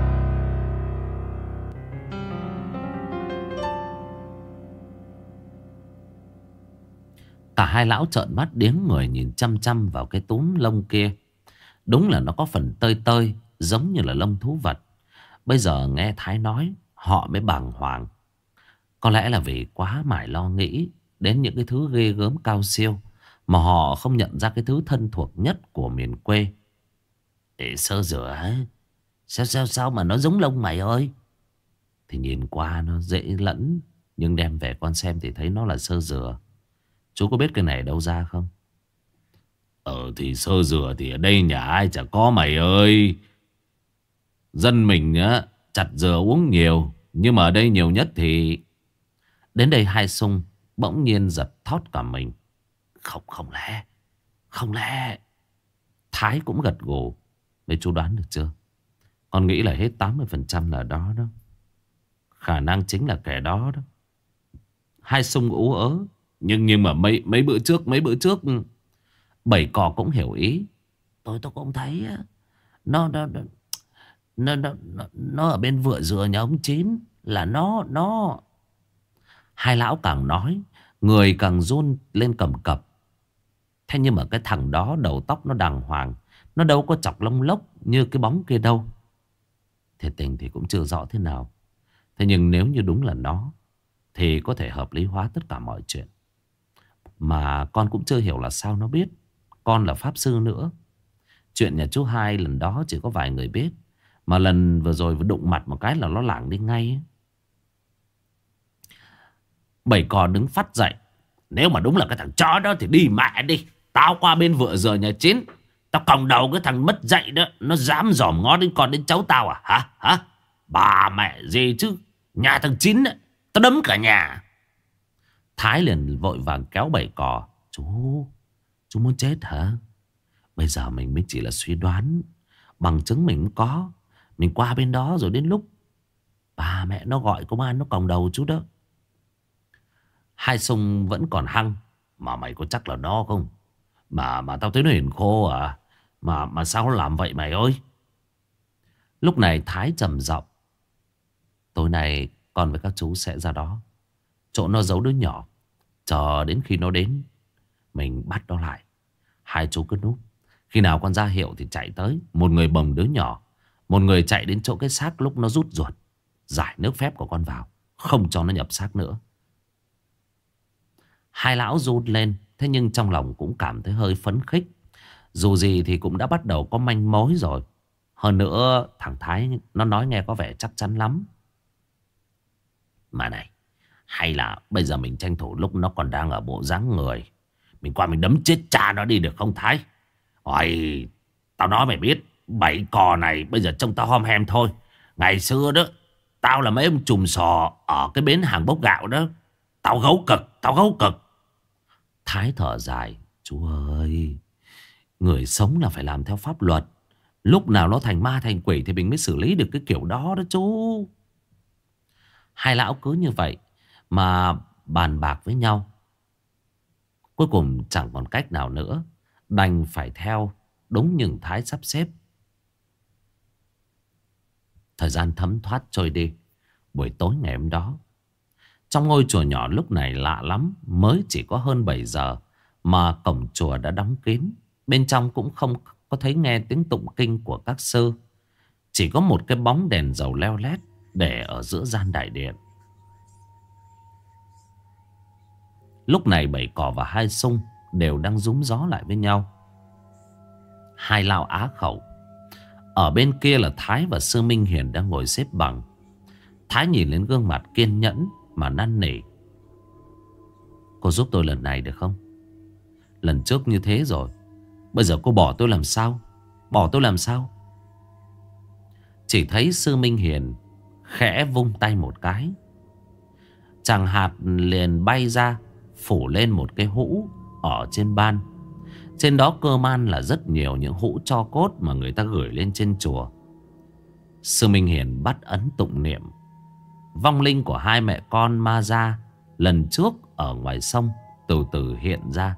A: Cả hai lão trợn mắt điếng người nhìn chăm chăm vào cái túm lông kia. Đúng là nó có phần tơi tơi, giống như là lông thú vật. Bây giờ nghe Thái nói, họ mới bàng hoàng. Có lẽ là vì quá mải lo nghĩ đến những cái thứ ghê gớm cao siêu, mà họ không nhận ra cái thứ thân thuộc nhất của miền quê. Để sơ dừa hả? Sao mà nó giống lông mày ơi? Thì nhìn qua nó dễ lẫn, nhưng đem về con xem thì thấy nó là sơ dừa. Chú có biết cái này đâu ra không? Thì sơ dừa thì ở đây nhà ai chả có mày ơi. Dân mình á, chặt dừa uống nhiều, nhưng mà ở đây nhiều nhất thì... Đến đây hai Sung bỗng nhiên giật thót cả mình. Không lẽ. Thái cũng gật gù. Mấy chú đoán được chưa? Con nghĩ là hết 80% là đó đó. Khả năng chính là kẻ đó đó. Hai Sung ú ớ. Nhưng mà mấy bữa trước Bảy Cò cũng hiểu ý. Tôi cũng thấy á, nó nó ở bên vựa dừa nhà ông Chín. Là nó. Hai lão càng nói, người càng run lên cầm cập. Thế nhưng mà cái thằng đó đầu tóc nó đàng hoàng, nó đâu có chọc lông lốc như cái bóng kia đâu. Thiệt tình thì cũng chưa rõ thế nào. Thế nhưng nếu như đúng là nó, thì có thể hợp lý hóa tất cả mọi chuyện. Mà con cũng chưa hiểu là sao nó biết. Con là pháp sư nữa. Chuyện nhà chú Hai lần đó chỉ có vài người biết. Mà lần vừa rồi vừa đụng mặt một cái là nó lảng đi ngay ấy. Bảy Cò đứng phát dậy. Nếu mà đúng là cái thằng chó đó thì đi mẹ đi. Tao qua bên vựa dừa nhà Chín, tao còng đầu cái thằng mất dạy đó. Nó dám dòm ngó đến con đến cháu tao à? Hả? Bà mẹ gì chứ. Nhà thằng Chín ấy, tao đấm cả nhà. Thái liền vội vàng kéo Bảy Cò. Chú muốn chết hả? Bây giờ mình mới chỉ là suy đoán, bằng chứng mình cũng có. Mình qua bên đó rồi đến lúc bà mẹ nó gọi công an nó còng đầu chú đó. Hai Sung vẫn còn hăng. Mà mày có chắc là nó không? Mà tao thấy nó hiền khô à? Mà sao nó làm vậy mày ơi? Lúc này Thái trầm giọng. Tối nay con với các chú sẽ ra đó, chỗ nó giấu đứa nhỏ. Chờ đến khi nó đến, mình bắt nó lại. Hai chú cứ núp. Khi nào con ra hiệu thì chạy tới. Một người bồng đứa nhỏ, một người chạy đến chỗ cái xác lúc nó rút ruột, giải nước phép của con vào, không cho nó nhập xác nữa. Hai lão run lên. Thế nhưng trong lòng cũng cảm thấy hơi phấn khích. Dù gì thì cũng đã bắt đầu có manh mối rồi. Hơn nữa thằng Thái nó nói nghe có vẻ chắc chắn lắm. Mà này, hay là bây giờ mình tranh thủ lúc nó còn đang ở bộ dáng người, mình qua mình đấm chết cha nó đi được không Thái? Ôi, tao nói mày biết, Bảy Cò này bây giờ trông tao hom hem thôi. Ngày xưa đó, tao là mấy ông trùm sò ở cái bến hàng bốc gạo đó. Tao gấu cực. Thái thở dài. Chú ơi, người sống là phải làm theo pháp luật. Lúc nào nó thành ma thành quỷ thì mình mới xử lý được cái kiểu đó đó chú. Hai lão cứ như vậy mà bàn bạc với nhau. Cuối cùng chẳng còn cách nào nữa, đành phải theo đúng như Thái sắp xếp. Thời gian thấm thoát trôi đi. Buổi tối ngày hôm đó, trong ngôi chùa nhỏ lúc này lạ lắm. Mới chỉ có hơn 7 giờ mà cổng chùa đã đóng kín. Bên trong cũng không có thấy nghe tiếng tụng kinh của các sư. Chỉ có một cái bóng đèn dầu leo lét để ở giữa gian đại điện. Lúc này Bảy Cỏ và Hai Sung đều đang rúm gió lại với nhau. Hai lão á khẩu. Ở bên kia là Thái và Sư Minh Hiền đang ngồi xếp bằng. Thái nhìn lên gương mặt kiên nhẫn mà năn nỉ. Cô giúp tôi lần này được không? Lần trước như thế rồi, bây giờ cô bỏ tôi làm sao? Bỏ tôi làm sao? Chỉ thấy Sư Minh Hiền khẽ vung tay một cái. Chàng hạt liền bay ra, phủ lên một cái hũ ở trên ban. Trên đó cơ man là rất nhiều những hũ tro cốt mà người ta gửi lên trên chùa. Sư Minh Hiền bắt ấn tụng niệm. Vong linh của hai mẹ con Ma Gia lần trước ở ngoài sông từ từ hiện ra.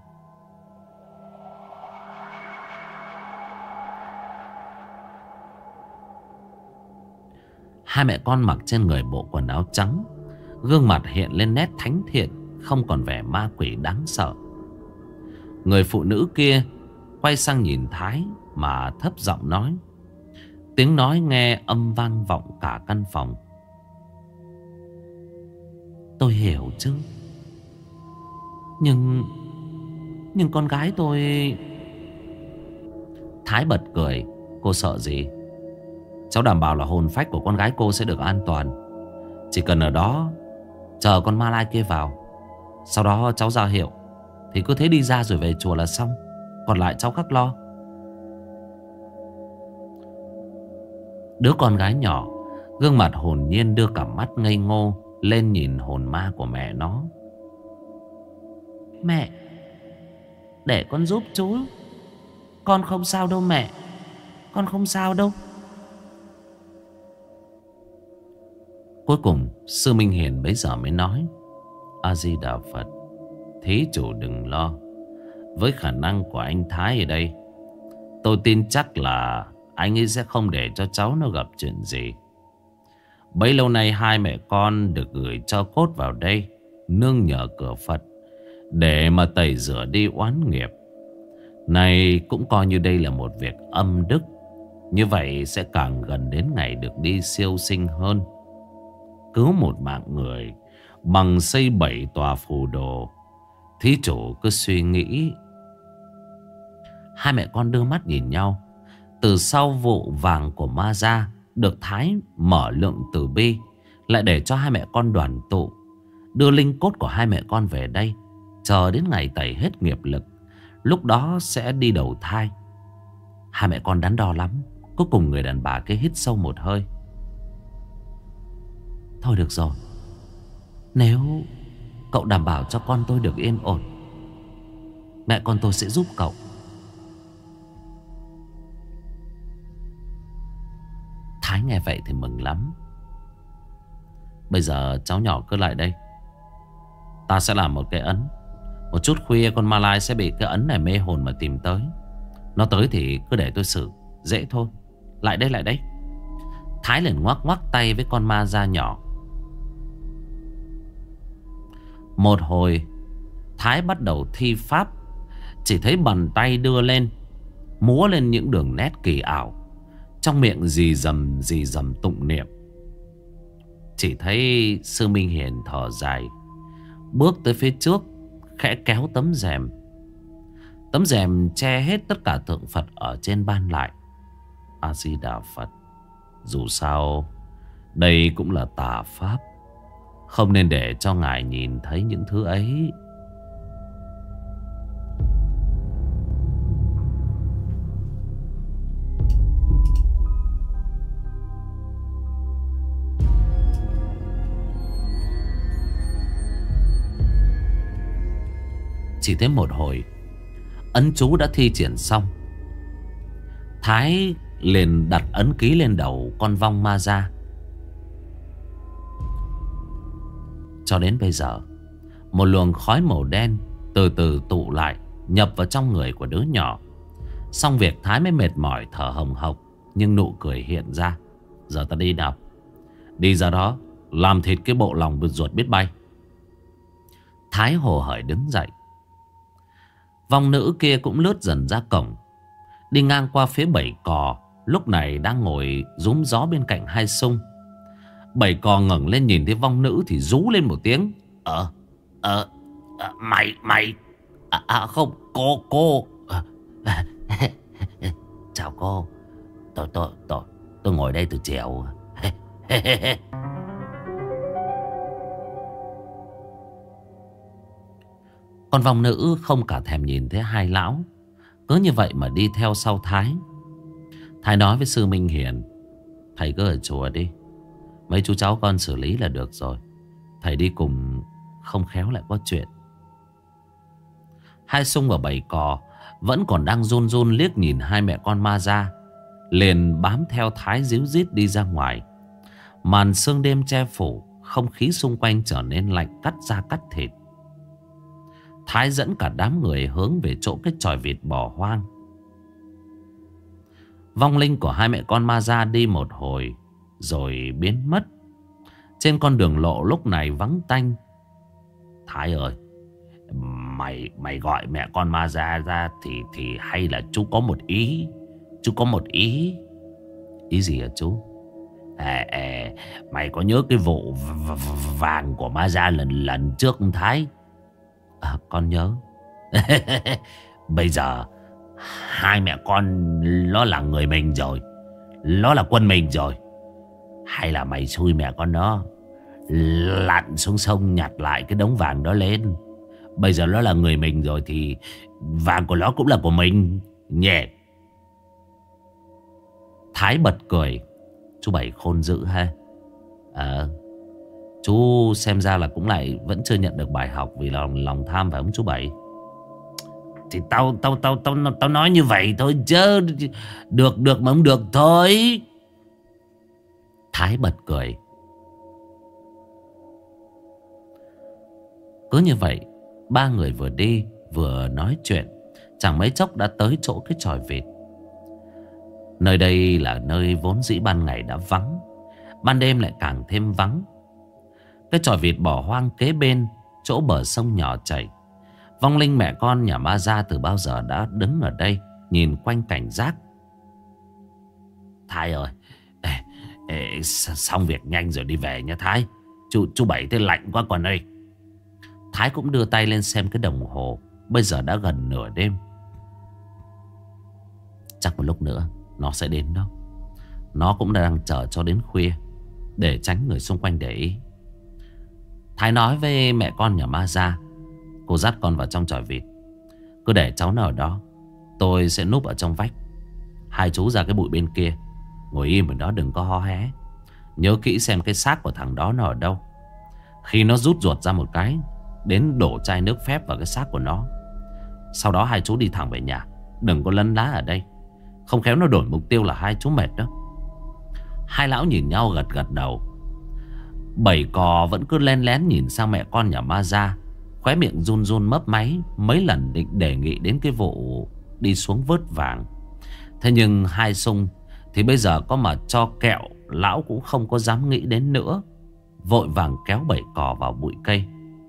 A: Hai mẹ con mặc trên người bộ quần áo trắng, gương mặt hiện lên nét thánh thiện, không còn vẻ ma quỷ đáng sợ. Người phụ nữ kia quay sang nhìn Thái mà thấp giọng nói. Tiếng nói nghe âm vang vọng cả căn phòng. Tôi hiểu chứ. Nhưng con gái tôi... Thái bật cười. Cô sợ gì? Cháu đảm bảo là hồn phách của con gái cô sẽ được an toàn. Chỉ cần ở đó chờ con ma lai kia vào, sau đó cháu ra hiệu thì cứ thế đi ra rồi về chùa là xong. Còn lại cháu khắc lo. Đứa con gái nhỏ gương mặt hồn nhiên đưa cả mắt ngây ngô lên nhìn hồn ma của mẹ nó. Mẹ, để con giúp chú. Con không sao đâu mẹ. Con không sao đâu. Cuối cùng Sư Minh Hiền bấy giờ mới nói. A Di Đà Phật. Thí chủ đừng lo. Với khả năng của anh Thái ở đây, tôi tin chắc là anh ấy sẽ không để cho cháu nó gặp chuyện gì. Bấy lâu nay hai mẹ con được gửi cho cốt vào đây, nương nhờ cửa Phật để mà tẩy rửa đi oán nghiệp. Này cũng coi như đây là một việc âm đức. Như vậy sẽ càng gần đến ngày được đi siêu sinh hơn. Cứu một mạng người bằng xây 7 tòa phù đồ. Thí chủ cứ suy nghĩ. Hai mẹ con đưa mắt nhìn nhau. Từ sau vụ vàng của Ma Gia được Thái mở lượng từ bi, lại để cho hai mẹ con đoàn tụ, đưa linh cốt của hai mẹ con về đây, chờ đến ngày tẩy hết nghiệp lực, lúc đó sẽ đi đầu thai. Hai mẹ con đắn đo lắm. Cuối cùng người đàn bà kia hít sâu một hơi. Thôi được rồi, nếu cậu đảm bảo cho con tôi được yên ổn, mẹ con tôi sẽ giúp cậu. Thái nghe vậy thì mừng lắm. Bây giờ cháu nhỏ cứ lại đây, ta sẽ làm một cái ấn. Một chút khuya con ma lai sẽ bị cái ấn này mê hồn mà tìm tới. Nó tới thì cứ để tôi xử, dễ thôi. Lại đây, lại đây. Thái liền ngoắc ngoắc tay với con ma da nhỏ. Một hồi Thái bắt đầu thi pháp. Chỉ thấy bàn tay đưa lên, múa lên những đường nét kỳ ảo, trong miệng rì rầm tụng niệm. Chỉ thấy Sư Minh Hiền thở dài, bước tới phía trước, khẽ kéo tấm rèm. Tấm rèm che hết tất cả tượng Phật ở trên ban lại. A Di Đà Phật. Dù sao đây cũng là tà pháp, không nên để cho ngài nhìn thấy những thứ ấy. Chỉ thấy một hồi ấn chú đã thi triển xong, Thái liền đặt ấn ký lên đầu con vong ma ra. Cho đến bây giờ, một luồng khói màu đen từ từ tụ lại, nhập vào trong người của đứa nhỏ. Xong việc Thái mới mệt mỏi thở hồng hộc, nhưng nụ cười hiện ra. Giờ ta đi nào. Đi ra đó làm thịt cái bộ lòng vượt ruột biết bay. Thái hồ hởi đứng dậy. Vong nữ kia cũng lướt dần ra cổng, đi ngang qua phía Bảy Cò, lúc này đang ngồi rúm gió bên cạnh Hai Sung. Bảy Cò ngẩng lên nhìn thấy vong nữ thì rú lên một tiếng. Mày không, cô chào cô. Tôi ngồi đây từ chiều. Con vong nữ không cả thèm nhìn thấy hai lão, cứ như vậy mà đi theo sau Thái. Thái nói với sư Minh Hiền: thầy cứ ở chùa đi, mấy chú cháu con xử lý là được rồi. Thầy đi cùng không khéo lại có chuyện. Hai Sung và Bảy Cò vẫn còn đang run run liếc nhìn hai mẹ con ma ra, liền bám theo Thái díu dít đi ra ngoài. Màn sương đêm che phủ, không khí xung quanh trở nên lạnh cắt da cắt thịt. Thái dẫn cả đám người hướng về chỗ cái chòi vịt bỏ hoang. Vong linh của hai mẹ con ma ra đi một hồi rồi biến mất. Trên con đường lộ lúc này vắng tanh. Thái ơi, mày gọi mẹ con ma ra thì hay là chú có một ý. Chú có một ý. Ý gì hả chú? Mày có nhớ cái vụ vàng của ma ra lần trước không Thái? Con nhớ. Bây giờ hai mẹ con nó là người mình rồi, nó là quân mình rồi. Hay là mày xui mẹ con nó lặn xuống sông nhặt lại cái đống vàng đó lên. Bây giờ nó là người mình rồi thì vàng của nó cũng là của mình nhẹ. Thái bật cười. Chú Bảy khôn dữ ha. Chú xem ra là cũng lại vẫn chưa nhận được bài học vì lòng tham phải không chú Bảy? Thì tao nói như vậy thôi chứ. Được mà không được thôi. Thái bật cười. Cứ như vậy, ba người vừa đi vừa nói chuyện, chẳng mấy chốc đã tới chỗ cái chòi vịt. Nơi đây là nơi vốn dĩ ban ngày đã vắng, ban đêm lại càng thêm vắng. Cái chòi vịt bỏ hoang kế bên chỗ bờ sông nhỏ chảy. Vong linh mẹ con nhà ma ra từ bao giờ đã đứng ở đây, nhìn quanh cảnh giác. Thái ơi, xong việc nhanh rồi đi về nha Thái. Chú Bảy thế lạnh quá con ơi. Thái cũng đưa tay lên xem cái đồng hồ. Bây giờ đã gần nửa đêm. Chắc một lúc nữa nó sẽ đến đó. Nó cũng đang chờ cho đến khuya để tránh người xung quanh để ý. Thái nói với mẹ con nhà ma ra: cô dắt con vào trong chòi vịt, cứ để cháu nó ở đó, tôi sẽ núp ở trong vách. Hai chú ra cái bụi bên kia, ngồi im ở đó đừng có hó hé. Nhớ kỹ xem cái xác của thằng đó nó ở đâu. Khi nó rút ruột ra một cái, đến đổ chai nước phép vào cái xác của nó. Sau đó hai chú đi thẳng về nhà, đừng có lấn lá ở đây, không khéo nó đổi mục tiêu là hai chú mệt đó. Hai lão nhìn nhau gật gật đầu. Bảy Cò vẫn cứ len lén nhìn sang mẹ con nhà ma ra, khóe miệng run run mấp máy mấy lần định đề nghị đến cái vụ đi xuống vớt vàng. Thế nhưng Hai Sung thì bây giờ có mà cho kẹo, lão cũng không có dám nghĩ đến nữa, vội vàng kéo Bảy Cò vào bụi cây.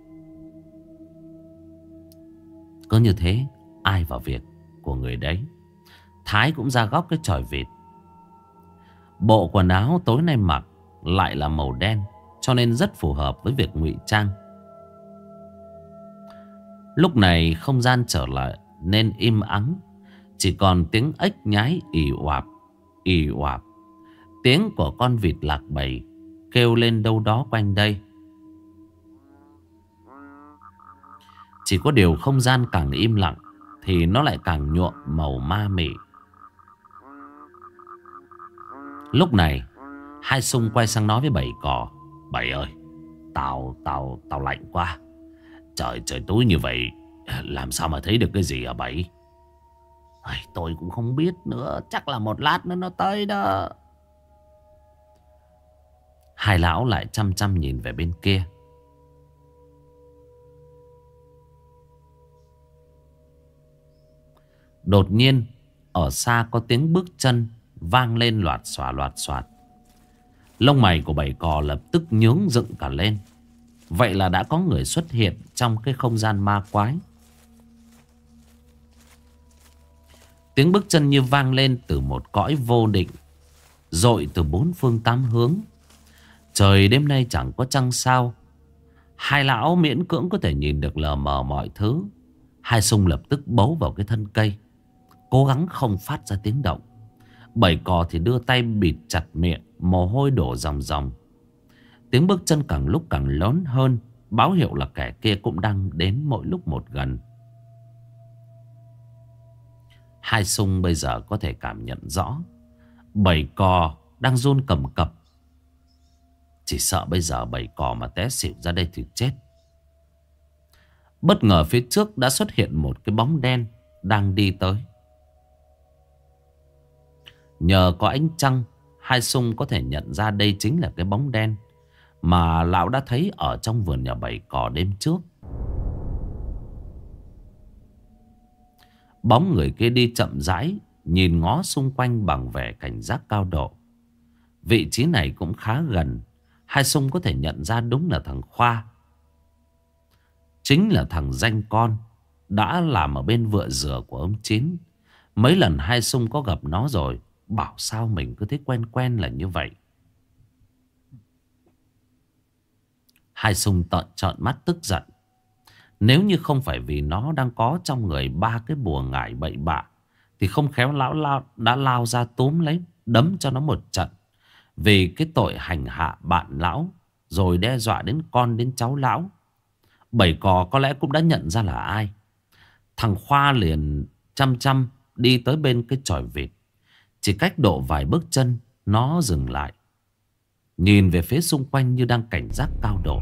A: Cứ như thế, ai vào việc của người đấy. Thái cũng ra góc cái chòi vịt. Bộ quần áo tối nay mặc lại là màu đen, cho nên rất phù hợp với việc ngụy trang. Lúc này không gian trở lại nên im ắng, chỉ còn tiếng ếch nhái ì oạp, ì oạp. Tiếng của con vịt lạc bầy kêu lên đâu đó quanh đây. Chỉ có điều không gian càng im lặng thì nó lại càng nhuộm màu ma mị. Lúc này Hai Sung quay sang nói với Bảy Cò: Bảy ơi, tao lạnh quá. Trời tối như vậy, làm sao mà thấy được cái gì hả Bảy? Tôi cũng không biết nữa, chắc là một lát nữa nó tới đó. Hai lão lại chăm chăm nhìn về bên kia. Đột nhiên Ở xa có tiếng bước chân vang lên loạt xoạt. Lông mày của bầy cò lập tức nhướng dựng cả lên. Vậy là đã có người xuất hiện trong cái không gian ma quái. Tiếng bước chân như vang lên từ một cõi vô định, dội từ bốn phương tám hướng. Trời đêm nay chẳng có trăng sao. Hai lão miễn cưỡng có thể nhìn được lờ mờ mọi thứ. Hai Sung lập tức bấu vào cái thân cây, cố gắng không phát ra tiếng động. Bầy cò thì đưa tay bịt chặt miệng, mồ hôi đổ ròng ròng. Tiếng bước chân càng lúc càng lớn hơn, báo hiệu là kẻ kia cũng đang đến mỗi lúc một gần. Hai Sung bây giờ có thể cảm nhận rõ bầy cò đang run cầm cập. Chỉ sợ bây giờ bầy cò mà té xỉu ra đây thì chết. Bất ngờ phía trước đã xuất hiện một cái bóng đen đang đi tới. Nhờ có ánh trăng, Hai Sung có thể nhận ra đây chính là cái bóng đen mà lão đã thấy ở trong vườn nhà bầy cò đêm trước. Bóng người kia đi chậm rãi, nhìn ngó xung quanh bằng vẻ cảnh giác cao độ. Vị trí này cũng khá gần. Hai Sung có thể nhận ra đúng là thằng Khoa. Chính là thằng danh con đã làm ở bên vựa dừa của ông Chín. Mấy lần Hai Sung có gặp nó rồi. Bảo sao mình cứ thấy quen quen là như vậy. Hai Sung trợn mắt tức giận. Nếu như không phải vì nó đang có trong người 3 cái bùa ngải bậy bạ, thì không khéo lão đã lao ra túm lấy, đấm cho nó một trận. Vì cái tội hành hạ bạn lão, rồi đe dọa đến con đến cháu lão. Bầy cò có lẽ cũng đã nhận ra là ai. Thằng Khoa liền chăm chăm đi tới bên cái chòi vịt. Chỉ cách độ vài bước chân, nó dừng lại, nhìn về phía xung quanh như đang cảnh giác cao độ.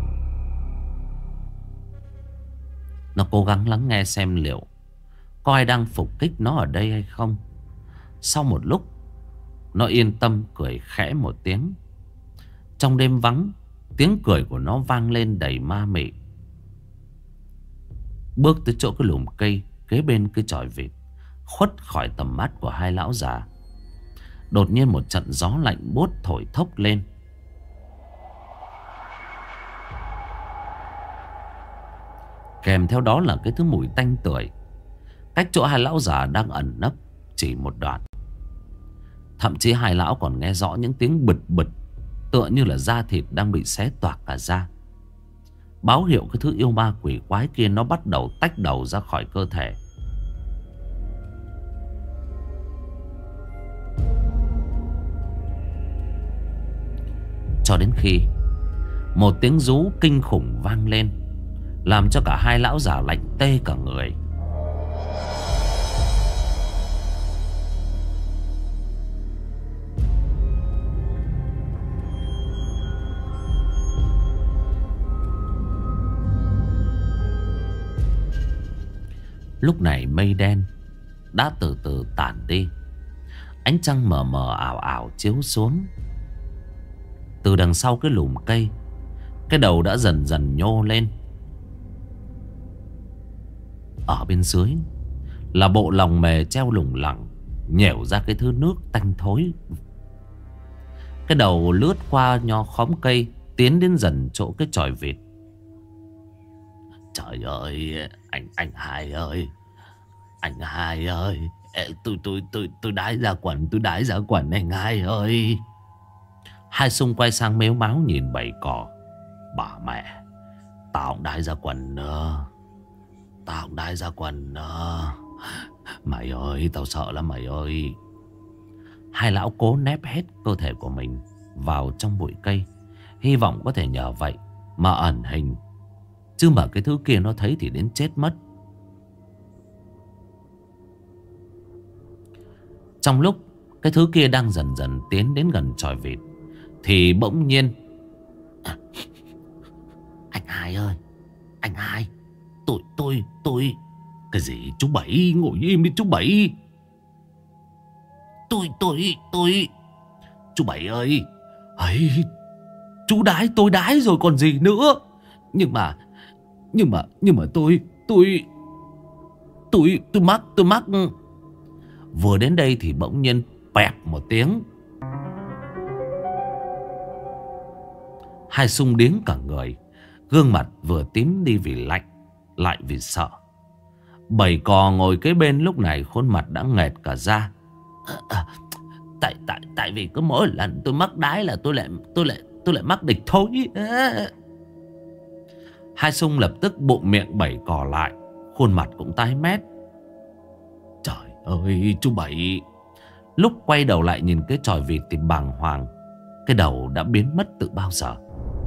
A: Nó cố gắng lắng nghe xem liệu có ai đang phục kích nó ở đây hay không. Sau một lúc, nó yên tâm cười khẽ một tiếng. Trong đêm vắng, tiếng cười của nó vang lên đầy ma mị. Bước tới chỗ cái lùm cây kế bên cái chòi vịt, khuất khỏi tầm mắt của hai lão già. Đột nhiên một trận gió lạnh buốt thổi thốc lên. Kèm theo đó là cái thứ mùi tanh tưởi. Cách chỗ hai lão già đang ẩn nấp chỉ một đoạn. Thậm chí hai lão còn nghe rõ những tiếng bực bực, tựa như là da thịt đang bị xé toạc cả ra. Báo hiệu cái thứ yêu ma quỷ quái kia nó bắt đầu tách đầu ra khỏi cơ thể. Cho đến khi một tiếng rú kinh khủng vang lên, làm cho cả hai lão già lạnh tê cả người. Lúc này mây đen đã từ từ tản đi. Ánh trăng mờ mờ ảo ảo chiếu xuống. Từ đằng sau cái lùm cây, cái đầu đã dần dần nhô lên. Ở bên dưới là bộ lòng mề treo lủng lẳng, nhẻo ra cái thứ nước tanh thối. Cái đầu lướt qua nho khóm cây, tiến đến dần chỗ cái chòi vịt. Trời ơi, anh Hai ơi, anh Hai ơi, tôi đái ra quần anh Hai ơi. Hai Sung quay sang mếu máo nhìn bầy cò. Bà mẹ, tao cũng đái ra quần nữa. Tao cũng đái ra quần nữa. Mày ơi, tao sợ lắm mày ơi. Hai lão cố nép hết cơ thể của mình vào trong bụi cây, hy vọng có thể nhờ vậy mà ẩn hình. Chứ mà cái thứ kia nó thấy thì đến chết mất. Trong lúc cái thứ kia đang dần dần tiến đến gần chòi vịt, thì bỗng nhiên anh Hai ơi, anh Hai, tôi. Cái gì chú Bảy, ngồi im đi chú Bảy. Tôi. Chú Bảy ơi, ấy, chú đái, tôi đái rồi còn gì nữa. Nhưng mà tôi mắc. Vừa đến đây thì bỗng nhiên bẹp một tiếng. Hai Sung điếng cả người. Gương mặt vừa tím đi vì lạnh, lại vì sợ. Bảy cò ngồi kế bên lúc này khuôn mặt đã nghẹt cả ra. Tại vì cứ mỗi lần tôi mắc đái là tôi lại mắc địch thối. Hai Sung lập tức bụng miệng Bảy cò lại, khuôn mặt cũng tái mét. Trời ơi chú Bảy. Lúc quay đầu lại nhìn cái chòi vịt thì bàng hoàng. Cái đầu đã biến mất từ bao giờ.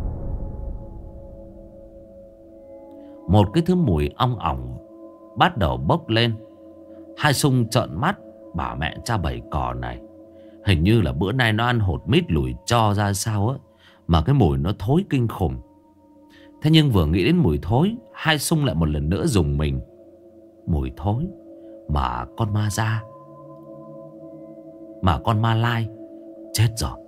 A: Một cái thứ mùi ong ỏng bắt đầu bốc lên. Hai Sung trợn mắt bảo mẹ cha Bảy cò này, hình như là bữa nay nó ăn hột mít lùi cho ra sao á, mà cái mùi nó thối kinh khủng. Thế nhưng vừa nghĩ đến mùi thối, Hai Sung lại một lần nữa rùng mình. Mùi thối mà con ma ra, mà con ma lai chết rồi.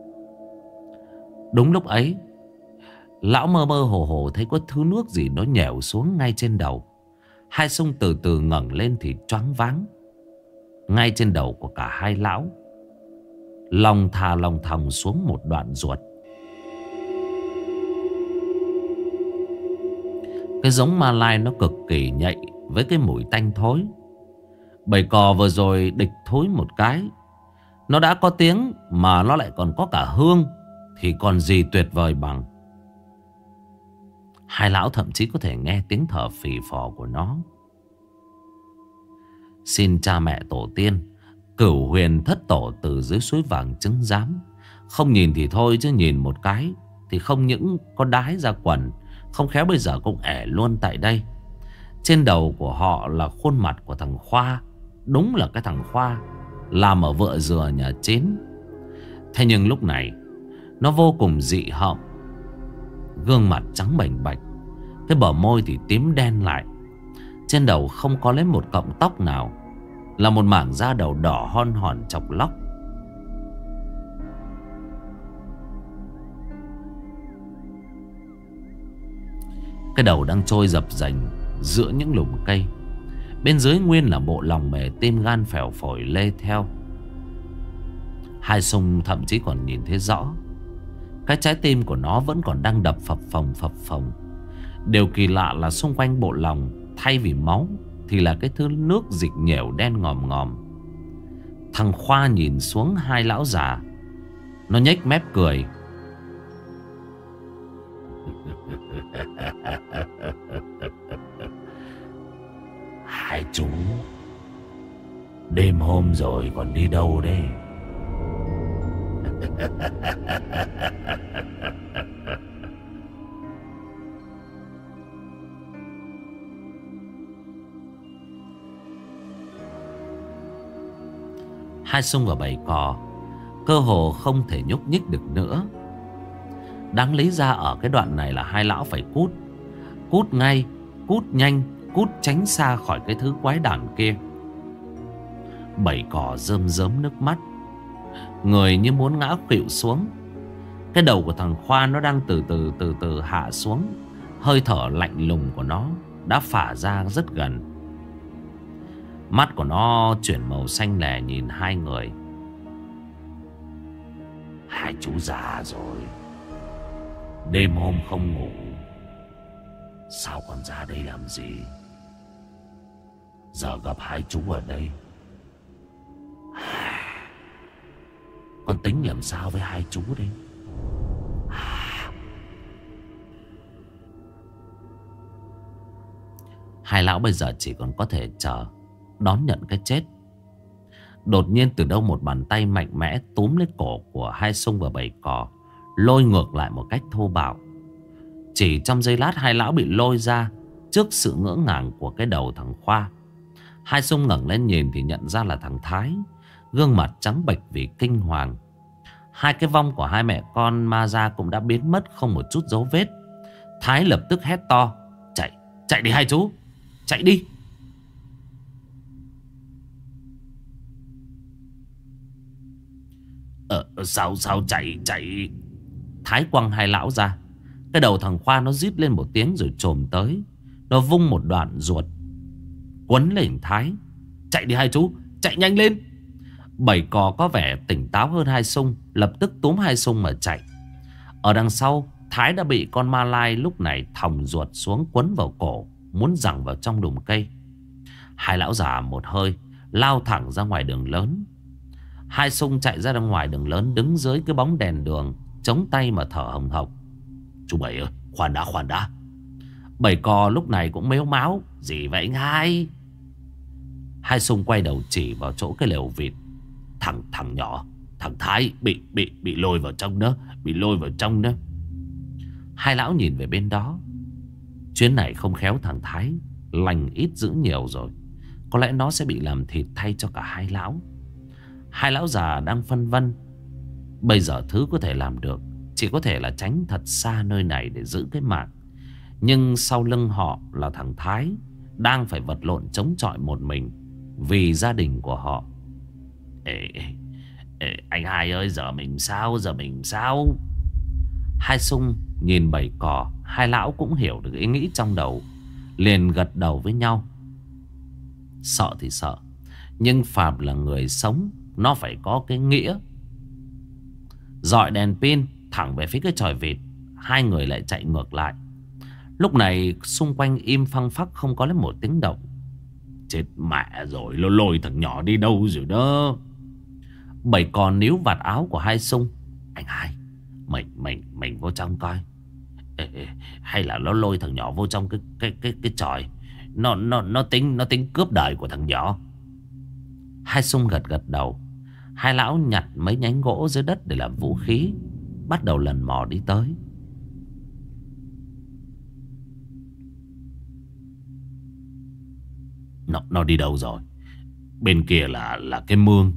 A: Đúng lúc ấy, lão mơ mơ hồ hồ thấy có thứ nước gì nó nhèo xuống ngay trên đầu. Hai Sung từ từ ngẩng lên thì choáng váng. Ngay trên đầu của cả hai lão, lòng thà lòng thòng xuống một đoạn ruột. Cái giống ma lai nó cực kỳ nhạy với cái mùi tanh thối. Bầy cò vừa rồi địch thối một cái, nó đã có tiếng mà nó lại còn có cả hương, thì còn gì tuyệt vời bằng. Hai lão thậm chí có thể nghe tiếng thở phì phò của nó. Xin cha mẹ tổ tiên, cửu huyền thất tổ từ dưới suối vàng chứng giám. Không nhìn thì thôi, chứ nhìn một cái thì không những có đái ra quần, không khéo bây giờ cũng ẻ luôn tại đây. Trên đầu của họ là khuôn mặt của thằng Khoa. Đúng là cái thằng Khoa làm ở vựa dừa nhà Chín. Thế nhưng lúc này nó vô cùng dị hợm. Gương mặt trắng bềnh bạch, cái bờ môi thì tím đen lại. Trên đầu không có lấy một cọng tóc nào, là một mảng da đầu đỏ hon hòn chọc lóc. Cái đầu đang trôi dập dềnh giữa những lùm cây. Bên dưới nguyên là bộ lòng mề tim gan phèo phổi lê theo. Hai Sung thậm chí còn nhìn thấy rõ cái trái tim của nó vẫn còn đang đập phập phồng. Điều kỳ lạ là xung quanh bộ lòng, thay vì máu thì là cái thứ nước dịch nhểu đen ngòm ngòm. Thằng Khoa nhìn xuống hai lão già, nó nhếch mép cười. Hai chú đêm hôm rồi còn đi đâu đấy? Hai Sung và Bảy cò cơ hồ không thể nhúc nhích được nữa. Đáng lý ra ở cái đoạn này là hai lão phải cút. Cút ngay, cút nhanh, cút tránh xa khỏi cái thứ quái đản kia. Bảy cò rơm rớm nước mắt, người như muốn ngã khuỵu xuống. Cái đầu của thằng Khoa nó đang từ từ hạ xuống. Hơi thở lạnh lùng của nó đã phả ra rất gần. Mắt của nó chuyển màu xanh lè nhìn hai người. Hai chú già rồi, đêm hôm không ngủ, sao còn ra đây làm gì? Giờ gặp hai chú ở đây, con tính làm sao với hai chú đây? Hai lão bây giờ chỉ còn có thể chờ đón nhận cái chết. Đột nhiên từ đâu một bàn tay mạnh mẽ túm lấy cổ của Hai Sung và Bảy cò, lôi ngược lại một cách thô bạo. Chỉ trong giây lát hai lão bị lôi ra trước sự ngỡ ngàng của cái đầu thằng Khoa. Hai Sung ngẩng lên nhìn thì nhận ra là thằng Thái, gương mặt trắng bệch vì kinh hoàng. Hai cái vong của hai mẹ con ma ra cũng đã biến mất không một chút dấu vết. Thái lập tức hét to: Chạy, chạy đi hai chú, chạy đi. Sao chạy? Thái quăng hai lão ra. Cái đầu thằng Khoa nó rít lên một tiếng rồi chồm tới. Nó vung một đoạn ruột quấn lên Thái. Chạy đi hai chú, chạy nhanh lên. Bảy cò có vẻ tỉnh táo hơn Hai Sung, lập tức túm Hai Sung mà chạy. Ở đằng sau, Thái đã bị con ma lai lúc này thòng ruột xuống quấn vào cổ, muốn giằng vào trong đùm cây. Hai lão già một hơi lao thẳng ra ngoài đường lớn. Hai Sung chạy ra ngoài đường lớn, đứng dưới cái bóng đèn đường, chống tay mà thở hồng hộc. Chú Bảy ơi, khoan đã. Bảy cò lúc này cũng mếu máo. Gì vậy anh hai? Hai Sung quay đầu chỉ vào chỗ cái lều vịt. Thằng nhỏ, thằng Thái bị lôi vào trong đó, bị lôi vào trong đó. Hai lão nhìn về bên đó. Chuyến này không khéo thằng Thái lành ít dữ nhiều rồi. Có lẽ nó sẽ bị làm thịt thay cho cả hai lão. Hai lão già đang phân vân. Bây giờ thứ có thể làm được chỉ có thể là tránh thật xa nơi này để giữ cái mạng. Nhưng sau lưng họ là thằng Thái đang phải vật lộn chống chọi một mình vì gia đình của họ. Anh hai ơi, giờ mình sao? Hai Sung nhìn bảy cò. Hai lão cũng hiểu được ý nghĩ trong đầu, liền gật đầu với nhau. Sợ thì sợ, nhưng phàm là người sống, nó phải có cái nghĩa. Dọi đèn pin thẳng về phía cái chòi vịt. Hai người lại chạy ngược lại. Lúc này xung quanh im phăng phắc, không có lấy một tiếng động. Chết mẹ rồi, nó lôi thằng nhỏ đi đâu rồi đó. Bảy con níu vạt áo của Hai Sung. Anh hai, mình vô trong coi. Hay là nó lôi thằng nhỏ vô trong cái chòi. Nó tính cướp đời của thằng nhỏ. Hai Sung gật đầu. Hai lão nhặt mấy nhánh gỗ dưới đất để làm vũ khí, bắt đầu lần mò đi tới. Nó đi đâu rồi? Bên kia là cái mương.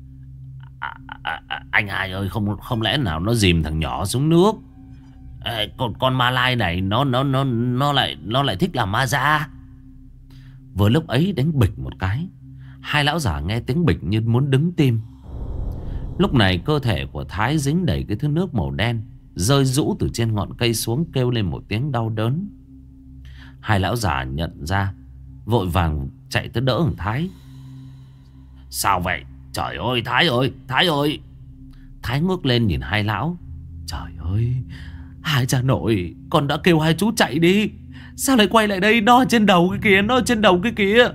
A: Anh hai ơi, không lẽ nào nó dìm thằng nhỏ xuống nước? Con ma lai này nó lại thích làm ma da. Vừa lúc ấy đánh bịch một cái. Hai lão già nghe tiếng bịch như muốn đứng tim. Lúc này cơ thể của Thái dính đầy cái thứ nước màu đen, rơi rũ từ trên ngọn cây xuống, kêu lên một tiếng đau đớn. Hai lão già nhận ra, vội vàng chạy tới đỡ thằng Thái. Sao vậy? Trời ơi, Thái ơi. Thái ngước lên nhìn hai lão. Trời ơi, hai cha nội, con đã kêu hai chú chạy đi, sao lại quay lại đây? Nó ở trên đầu cái kia.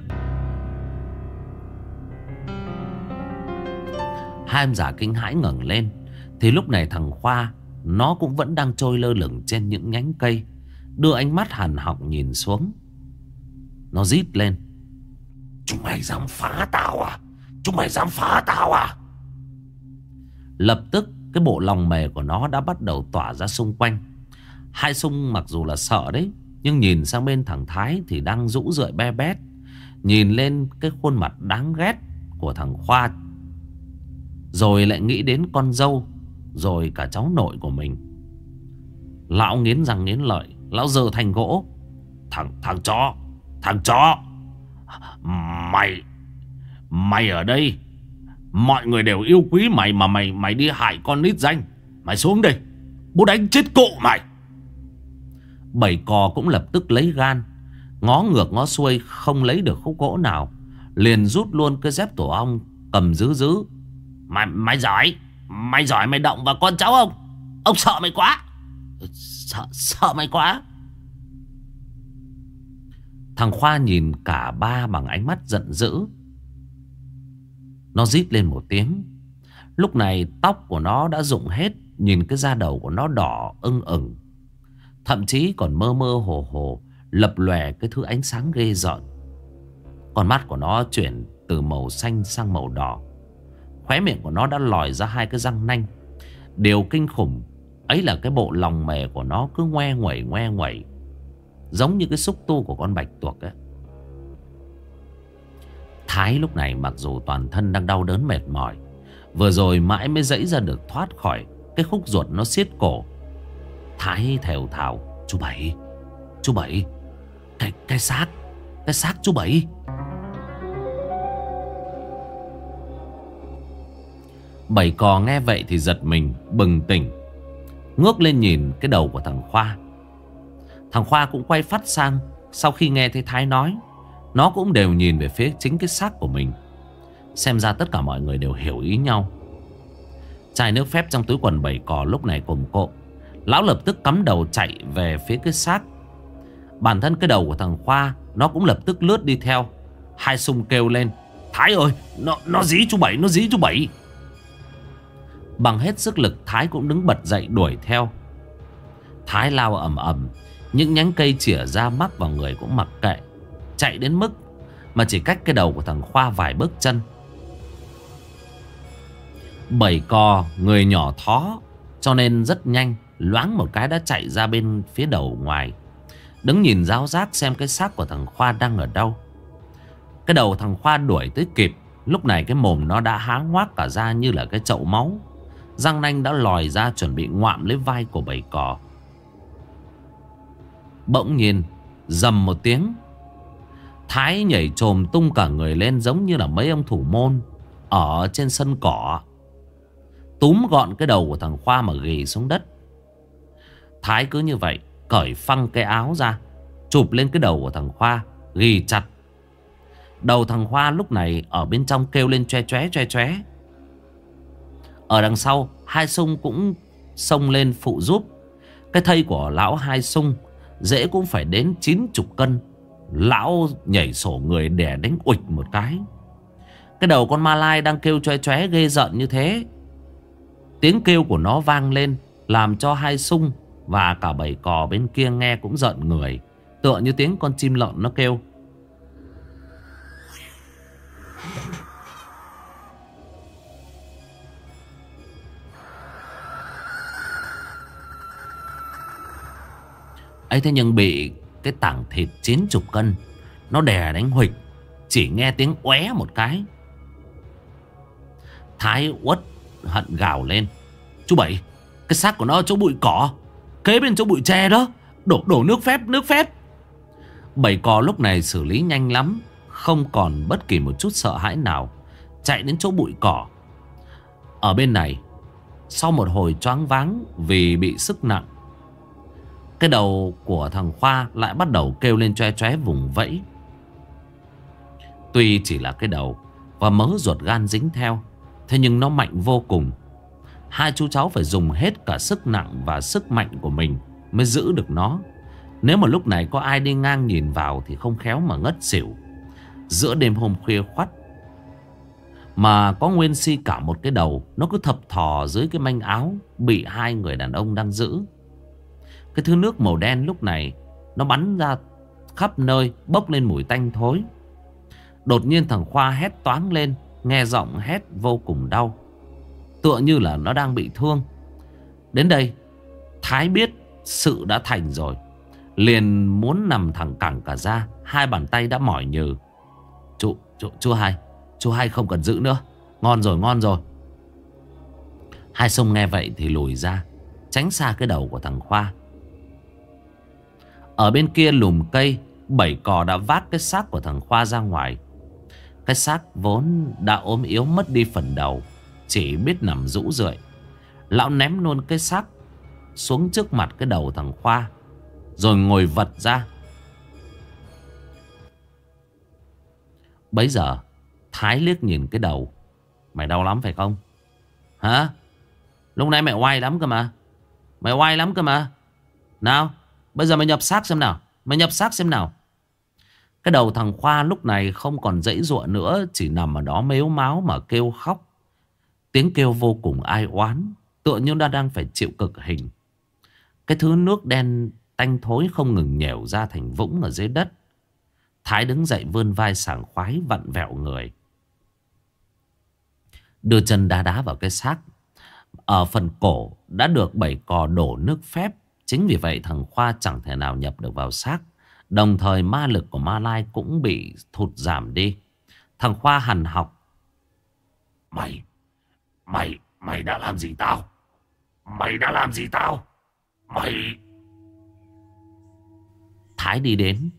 A: Hai em già kinh hãi ngẩng lên. Thì lúc này thằng Khoa, nó cũng vẫn đang trôi lơ lửng trên những nhánh cây, đưa ánh mắt hằn học nhìn xuống. Nó rít lên. Chúng mày dám phá tao à? Lập tức cái bộ lòng mề của nó đã bắt đầu tỏa ra xung quanh. Hai Sung mặc dù là sợ đấy, nhưng nhìn sang bên thằng Thái thì đang rũ rượi be bét, nhìn lên cái khuôn mặt đáng ghét của thằng Khoa, rồi lại nghĩ đến con dâu, rồi cả cháu nội của mình. Lão nghiến răng nghiến lợi. Lão giơ thanh gỗ. Thằng chó, Mày ở đây, mọi người đều yêu quý mày, mà mày đi hại con nít danh. Mày xuống đây, bố đánh chết cụ mày. Bảy cò cũng lập tức lấy gan, ngó ngược ngó xuôi không lấy được khúc gỗ nào, liền rút luôn cái dép tổ ong cầm giữ. Mày giỏi mày động vào con cháu ông. Ông sợ mày quá. Sợ mày quá. Thằng Khoa nhìn cả ba bằng ánh mắt giận dữ. Nó rít lên một tiếng. Lúc này tóc của nó đã rụng hết, nhìn cái da đầu của nó đỏ ưng ửng, thậm chí còn mơ mơ hồ hồ lập lòe cái thứ ánh sáng ghê rợn. Con mắt của nó chuyển từ màu xanh sang màu đỏ. Khóe miệng của nó đã lòi ra hai cái răng nanh. Điều kinh khủng ấy là cái bộ lòng mề của nó cứ ngoe nguẩy, giống như cái xúc tu của con bạch tuộc ấy. Thái lúc này mặc dù toàn thân đang đau đớn mệt mỏi, vừa rồi mãi mới dãy ra được thoát khỏi cái khúc ruột nó siết cổ. Thái thều thào. Chú Bảy, cái xác chú Bảy. Bảy cò nghe vậy thì giật mình bừng tỉnh, ngước lên nhìn cái đầu của thằng Khoa. Thằng Khoa cũng quay phát sang. Sau khi nghe thấy Thái nói, nó cũng đều nhìn về phía chính cái xác của mình. Xem ra tất cả mọi người đều hiểu ý nhau. Chai nước phép trong túi quần bảy cò lúc này cùng cộm. Lão lập tức cắm đầu chạy về phía cái xác. Bản thân cái đầu của thằng Khoa nó cũng lập tức lướt đi theo. Hai Sung kêu lên: Thái ơi, nó dí chú Bảy, nó dí chú Bảy. Bằng hết sức lực, Thái cũng đứng bật dậy đuổi theo. Thái lao ầm ầm, những nhánh cây chĩa ra mắc vào người cũng mặc kệ, chạy đến mức mà chỉ cách cái đầu của thằng Khoa vài bước chân. Bảy cò người nhỏ thó cho nên rất nhanh, loáng một cái đã chạy ra bên phía đầu ngoài, đứng nhìn ráo rác xem cái xác của thằng Khoa đang ở đâu. Cái đầu thằng Khoa đuổi tới kịp, lúc này cái mồm nó đã há ngoác cả ra như là cái chậu máu, răng nanh đã lòi ra chuẩn bị ngoạm lấy vai của bảy cò. Bỗng nhiên rầm một tiếng, Thái nhảy chồm tung cả người lên giống như là mấy ông thủ môn ở trên sân cỏ, túm gọn cái đầu của thằng Khoa mà ghì xuống đất. Thái cứ như vậy cởi phăng cái áo ra, chụp lên cái đầu của thằng Khoa, ghì chặt. Đầu thằng Khoa lúc này ở bên trong kêu lên choe choé choe choé. Ở đằng sau Hai Sung cũng xông lên phụ giúp. Cái thây của lão Hai Sung dễ cũng phải đến 90 cân. Lão nhảy sổ người đè đánh uịch một cái. Cái đầu con ma lai đang kêu choe choé ghê rợn như thế, tiếng kêu của nó vang lên làm cho Hai Sung và cả bầy cò bên kia nghe cũng rợn người, tựa như tiếng con chim lợn nó kêu. Ấy thế nhưng bị cái tảng thịt 90 cân nó đè đánh huỵch, chỉ nghe tiếng oé một cái. Thái uất hận gào lên: Chú Bảy, cái xác của nó ở chỗ bụi cỏ, kế bên chỗ bụi tre đó. Đổ nước phép, nước phép. Bảy cò lúc này xử lý nhanh lắm, không còn bất kỳ một chút sợ hãi nào, chạy đến chỗ bụi cỏ. Ở bên này, sau một hồi choáng váng vì bị sức nặng, cái đầu của thằng Khoa lại bắt đầu kêu lên choe choé vùng vẫy. Tuy chỉ là cái đầu và mớ ruột gan dính theo, thế nhưng nó mạnh vô cùng. Hai chú cháu phải dùng hết cả sức nặng và sức mạnh của mình mới giữ được nó. Nếu mà lúc này có ai đi ngang nhìn vào thì không khéo mà ngất xỉu. Giữa đêm hôm khuya khoắt mà có nguyên si cả một cái đầu, nó cứ thập thò dưới cái manh áo bị hai người đàn ông đang giữ. Cái thứ nước màu đen lúc này nó bắn ra khắp nơi, bốc lên mùi tanh thối. Đột nhiên thằng Khoa hét toáng lên, nghe giọng hét vô cùng đau, tựa như là nó đang bị thương. Đến đây Thái biết sự đã thành rồi, liền muốn nằm thẳng cẳng cả ra, hai bàn tay đã mỏi nhừ. Chú Hai không cần giữ nữa, ngon rồi, ngon rồi. Hai Sung nghe vậy thì lùi ra, tránh xa cái đầu của thằng Khoa. Ở bên kia lùm cây, bảy cò đã vác cái xác của thằng Khoa ra ngoài. Cái xác vốn đã ốm yếu mất đi phần đầu, chỉ biết nằm rũ rượi. Lão ném luôn cái xác xuống trước mặt cái đầu thằng Khoa, rồi ngồi vật ra. Bấy giờ Thái liếc nhìn cái đầu: Mày đau lắm phải không? Hả? Lúc nãy mày oai lắm cơ mà. Mày oai lắm cơ mà. Nào, bây giờ mày nhập xác xem nào. Mày nhập xác xem nào. Cái đầu thằng Khoa lúc này không còn giãy giụa nữa, chỉ nằm ở đó mếu máo mà kêu khóc. Tiếng kêu vô cùng ai oán, tựa như nó đang phải chịu cực hình. Cái thứ nước đen tanh thối không ngừng nhèo ra thành vũng ở dưới đất. Thái đứng dậy vươn vai sảng khoái vặn vẹo người, đưa chân đá đá vào cái xác. Ở phần cổ đã được bảy cò đổ nước phép. Chính vì vậy thằng Khoa chẳng thể nào nhập được vào xác. Đồng thời ma lực của ma lai cũng bị thụt giảm đi. Thằng Khoa hằn học: Mày đã làm gì tao? Mày đã làm gì tao? Mày... Thái đi đến: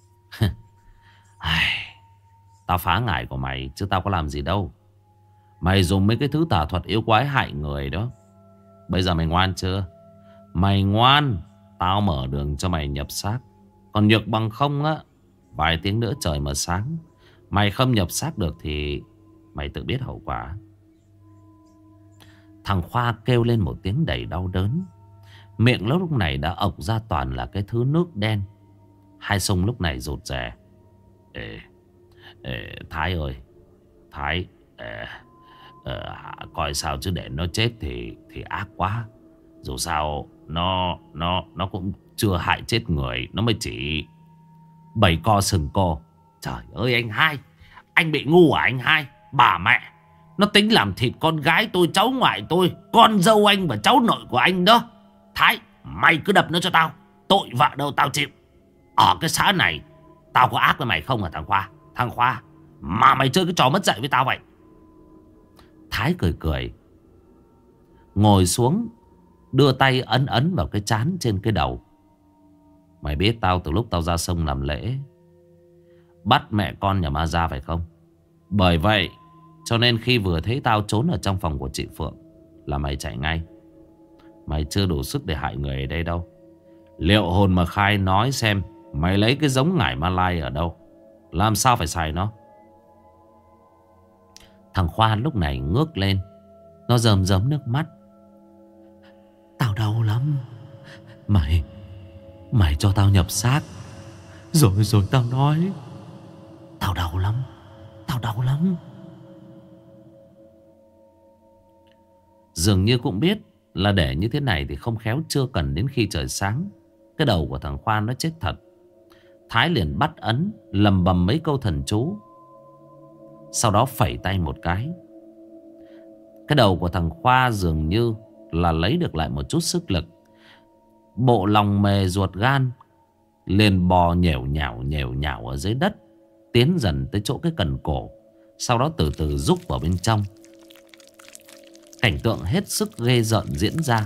A: Tao phá ngải của mày chứ tao có làm gì đâu. Mày dùng mấy cái thứ tà thuật yêu quái hại người đó. Bây giờ mày ngoan chưa? Mày ngoan, tao mở đường cho mày nhập xác. Còn nhược bằng không á, vài tiếng nữa trời mà sáng, mày không nhập xác được thì Mày tự biết hậu quả. Thằng Khoa kêu lên một tiếng đầy đau đớn. Miệng nó lúc này đã ộc ra toàn là cái thứ nước đen. Hai Sung lúc này rụt rè. Thái ơi, Thái, coi sao chứ để nó chết thì ác quá. Dù sao nó cũng chưa hại chết người, nó mới chỉ bầy co sừng co. Trời ơi anh hai, anh bị ngu à anh hai? Bà mẹ, nó tính làm thịt con gái tôi, cháu ngoại tôi, con dâu anh và cháu nội của anh đó. Thái, mày cứ đập nó cho tao. Tội vợ đâu tao chịu. Ở cái xã này tao có ác với mày không hả thằng Khoa? Thằng Khoa, mà mày chơi cái trò mất dạy với tao vậy. Thái cười cười, ngồi xuống, đưa tay ấn ấn vào cái trán trên cái đầu. Mày biết tao từ lúc tao ra sông làm lễ bắt mẹ con nhà ma ra phải không? Bởi vậy cho nên khi vừa thấy tao trốn ở trong phòng của chị Phượng là mày chạy ngay. Mày chưa đủ sức để hại người ở đây đâu. Liệu hồn mà khai nói xem mày lấy cái giống ngải Malai ở đâu, làm sao phải xài nó? Thằng Khoa lúc này ngước lên, nó rơm rớm nước mắt. Tao đau lắm. Mày cho tao nhập xác rồi tao nói. Tao đau lắm. Tao đau lắm. Dường như cũng biết là để như thế này thì không khéo chưa cần đến khi trời sáng cái đầu của thằng Khoa nó chết thật. Thái liền bắt ấn lầm bầm mấy câu thần chú, sau đó phẩy tay một cái. Cái đầu của thằng Khoa dường như là lấy được lại một chút sức lực. Bộ lòng mề ruột gan liền bò nhểu nhảo ở dưới đất, tiến dần tới chỗ cái cần cổ, sau đó từ từ rúc vào bên trong. Cảnh tượng hết sức ghê rợn diễn ra.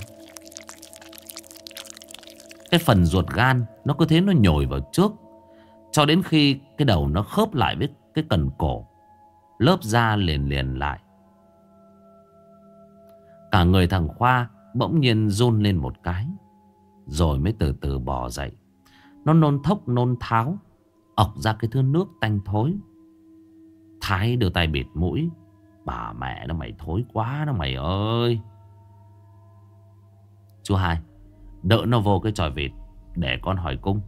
A: Cái phần ruột gan nó cứ thế nó nhồi vào trước, cho đến khi cái đầu nó khớp lại với cái cần cổ, lớp da liền lại. Cả người thằng Khoa bỗng nhiên run lên một cái, rồi mới từ từ bò dậy. Nó nôn thốc nôn tháo, ọc ra cái thứ nước tanh thối. Thái đưa tay bịt mũi. Bà mẹ nó, mày thối quá đó mày ơi. Chú Hai, đỡ nó vô cái chòi vịt để con hỏi cung.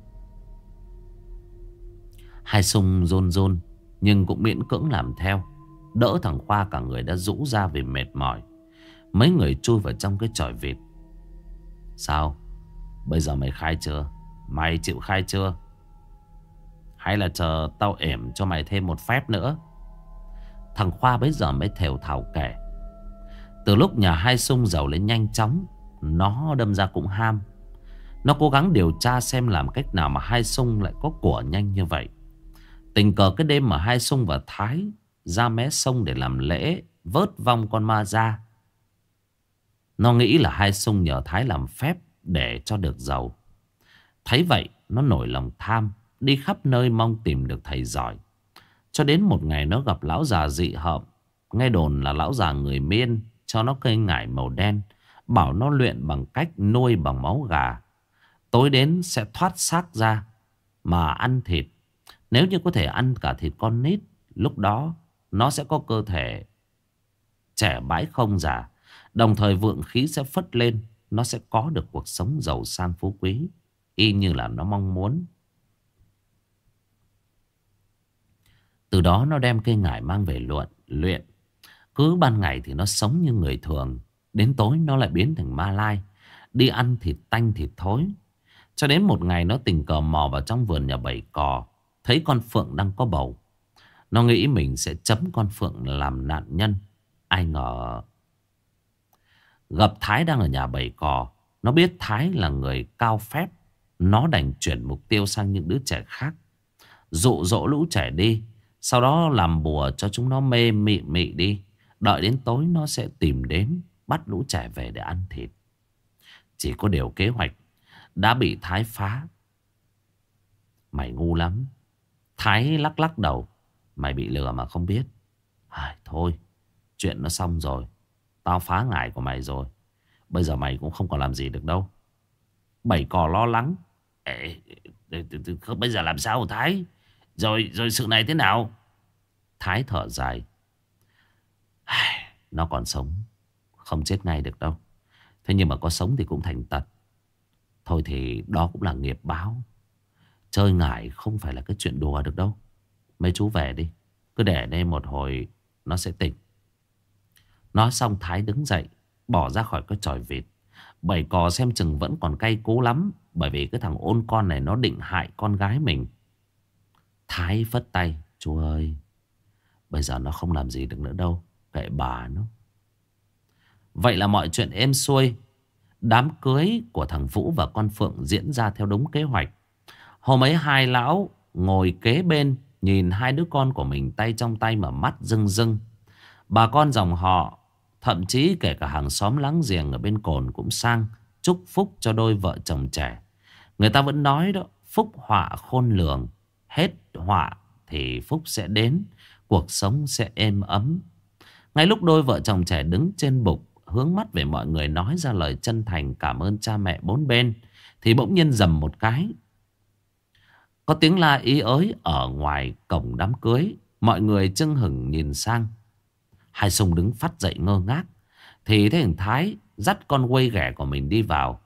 A: Hai Sung run nhưng cũng miễn cưỡng làm theo, đỡ thằng Khoa cả người đã rũ ra vì mệt mỏi. Mấy người chui vào trong cái chòi vịt. Sao? Bây giờ mày khai chưa? Mày chịu khai chưa? Hay là chờ tao ẻm cho mày thêm một phép nữa? Thằng Khoa bấy giờ mới thều thào kể. Từ lúc nhà Hai Sung giàu lên nhanh chóng, nó đâm ra cũng ham. Nó cố gắng điều tra xem làm cách nào mà Hai Sung lại có của nhanh như vậy. Tình cờ cái đêm mà Hai Sung và Thái ra mé sông để làm lễ vớt vong con ma ra, nó nghĩ là Hai Sung nhờ Thái làm phép để cho được giàu. Thấy vậy nó nổi lòng tham, đi khắp nơi mong tìm được thầy giỏi. Cho đến một ngày nó gặp lão già dị hợm. Nghe đồn là lão già người Miên cho nó cây ngải màu đen, bảo nó luyện bằng cách nuôi bằng máu gà. Tối đến sẽ thoát xác ra mà ăn thịt. Nếu như có thể ăn cả thịt con nít, lúc đó nó sẽ có cơ thể trẻ bãi không già. Đồng thời vượng khí sẽ phất lên. Nó sẽ có được cuộc sống giàu sang phú quý, y như là nó mong muốn. Từ đó nó đem cây ngải mang về luyện. Cứ ban ngày thì nó sống như người thường, đến tối nó lại biến thành ma lai, đi ăn thịt tanh thịt thối. Cho đến một ngày nó tình cờ mò vào trong vườn nhà Bảy Cò, thấy con phượng đang có bầu. Nó nghĩ mình sẽ chấm con phượng làm nạn nhân. Ai ngờ gặp Thái đang ở nhà Bảy Cò. Nó biết Thái là người cao phép. Nó đành chuyển mục tiêu sang những đứa trẻ khác, dụ dỗ lũ trẻ đi, sau đó làm bùa cho chúng nó mê mị đi. Đợi đến tối nó sẽ tìm đến, bắt lũ trẻ về để ăn thịt. Chỉ có điều kế hoạch đã bị Thái phá. Mày ngu lắm. Thái lắc đầu. Mày bị lừa mà không biết. Thôi, chuyện nó xong rồi. Tao phá ngải của mày rồi. Bây giờ mày cũng không còn làm gì được đâu. Bảy Cò lo lắng. Bây giờ làm sao Thái? Rồi sự này thế nào? Thái thở dài. Nó còn sống, không chết ngay được đâu. Thế nhưng mà có sống thì cũng thành tật. Thôi thì đó cũng là nghiệp báo. Chơi ngải không phải là cái chuyện đùa được đâu. Mấy chú về đi, cứ để đây một hồi nó sẽ tỉnh. Nói xong Thái đứng dậy, bỏ ra khỏi cái chòi vịt. Bảy cò xem chừng vẫn còn cay cú lắm, bởi vì cái thằng ôn con này nó định hại con gái mình. Thái phất tay: chú ơi, bây giờ nó không làm gì được nữa đâu, kệ bà nó. Vậy là mọi chuyện êm xuôi. Đám cưới của thằng Vũ và con Phượng diễn ra theo đúng kế hoạch. Hôm ấy hai lão ngồi kế bên, nhìn hai đứa con của mình tay trong tay mà mắt rưng rưng. Bà con dòng họ, thậm chí kể cả hàng xóm láng giềng ở bên cồn cũng sang chúc phúc cho đôi vợ chồng trẻ. Người ta vẫn nói đó, phúc họa khôn lường, hết họa thì phúc sẽ đến, cuộc sống sẽ êm ấm. Ngay lúc đôi vợ chồng trẻ đứng trên bục, hướng mắt về mọi người nói ra lời chân thành cảm ơn cha mẹ bốn bên, thì bỗng nhiên rầm một cái, có tiếng la ý ới ở ngoài cổng đám cưới. Mọi người chưng hửng nhìn sang. Hai Sùng đứng phắt dậy ngơ ngác, thì thấy thằng Thái dắt con quây ghẻ của mình đi vào.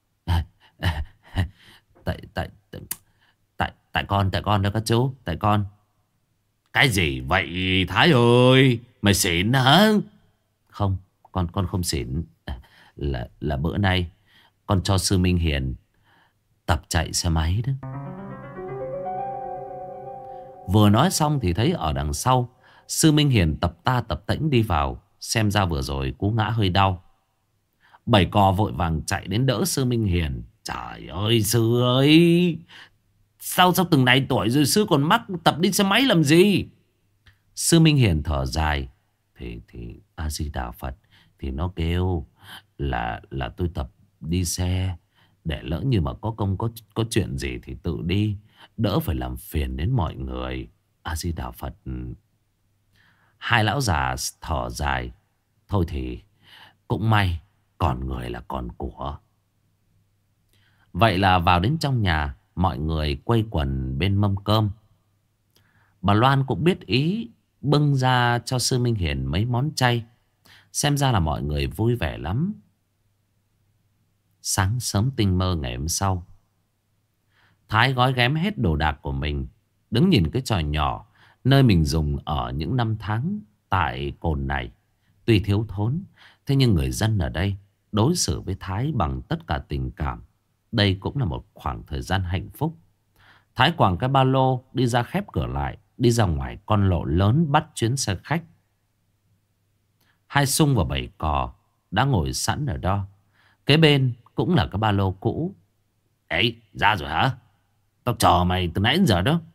A: Tại tại tại con đó các chú, tại con. Cái gì vậy Thái ơi, mày xỉn hả? Không, con không xỉn. Là bữa nay con cho sư Minh Hiền tập chạy xe máy đó. Vừa nói xong thì thấy ở đằng sau sư Minh Hiền tập ta tập tễnh đi vào. Xem ra vừa rồi cú ngã hơi đau. Bảy cò vội vàng chạy đến đỡ sư Minh Hiền. Trời ơi sư ơi, sao từng này tuổi rồi sư còn mắc tập đi xe máy làm gì? Sư Minh Hiền thở dài. Thì A Di Đà Phật, thì nó kêu là tôi tập đi xe, để lỡ như mà có công có chuyện gì thì tự đi, đỡ phải làm phiền đến mọi người. A Di Đà Phật. Hai lão già thở dài. Thôi thì cũng may, còn người là còn của. Vậy là vào đến trong nhà, mọi người quây quần bên mâm cơm. Bà Loan cũng biết ý, bưng ra cho sư Minh Hiền mấy món chay. Xem ra là mọi người vui vẻ lắm. Sáng sớm tinh mơ ngày hôm sau, Thái gói ghém hết đồ đạc của mình, đứng nhìn cái tròi nhỏ nơi mình dùng ở những năm tháng tại cồn này. Tuy thiếu thốn, thế nhưng người dân ở đây đối xử với Thái bằng tất cả tình cảm. Đây cũng là một khoảng thời gian hạnh phúc. Thái quàng cái ba lô, đi ra khép cửa lại, đi ra ngoài con lộ lớn bắt chuyến xe khách. Hai Sung và bảy cò đã ngồi sẵn ở đó. Kế bên cũng là cái ba lô cũ. Ấy, ra rồi hả? Tao chờ mày từ nãy đến giờ đó.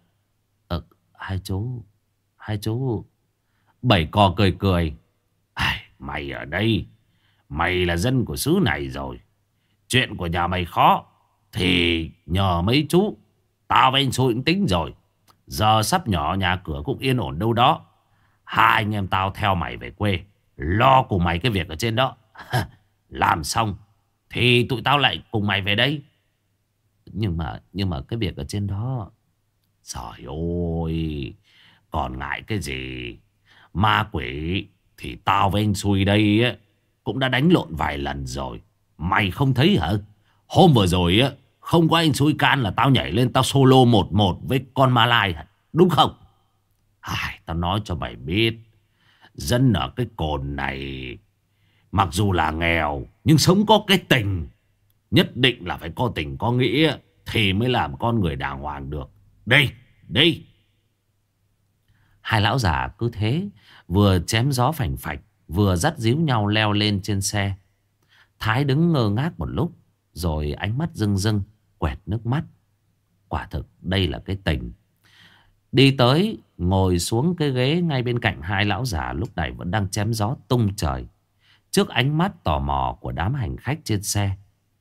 A: Hai chú. Bảy cò cười cười. Mày ở đây, mày là dân của xứ này rồi. Chuyện của nhà mày khó thì nhờ mấy chú. Tao với anh Xui cũng tính rồi. Giờ sắp nhỏ nhà cửa cũng yên ổn đâu đó. Hai anh em tao theo mày về quê, lo cùng mày cái việc ở trên đó. Làm xong thì tụi tao lại cùng mày về đây. Nhưng mà cái việc ở trên đó, trời ơi, còn ngại cái gì? Ma quỷ thì tao với anh Xui đây á, cũng đã đánh lộn vài lần rồi. Mày không thấy hả? Hôm vừa rồi á, không có anh Xui can là tao nhảy lên tao solo 1-1 với con Ma Lai hả? Đúng không? Tao nói cho mày biết, dân ở cái cồn này mặc dù là nghèo nhưng sống có cái tình. Nhất định là phải có tình có nghĩa thì mới làm con người đàng hoàng được. Đi. Hai lão già cứ thế, vừa chém gió phành phạch, vừa dắt díu nhau leo lên trên xe. Thái đứng ngơ ngác một lúc, rồi ánh mắt rưng rưng, quẹt nước mắt. Quả thực đây là cái tình. Đi tới, ngồi xuống cái ghế ngay bên cạnh hai lão già lúc này vẫn đang chém gió tung trời, trước ánh mắt tò mò của đám hành khách trên xe.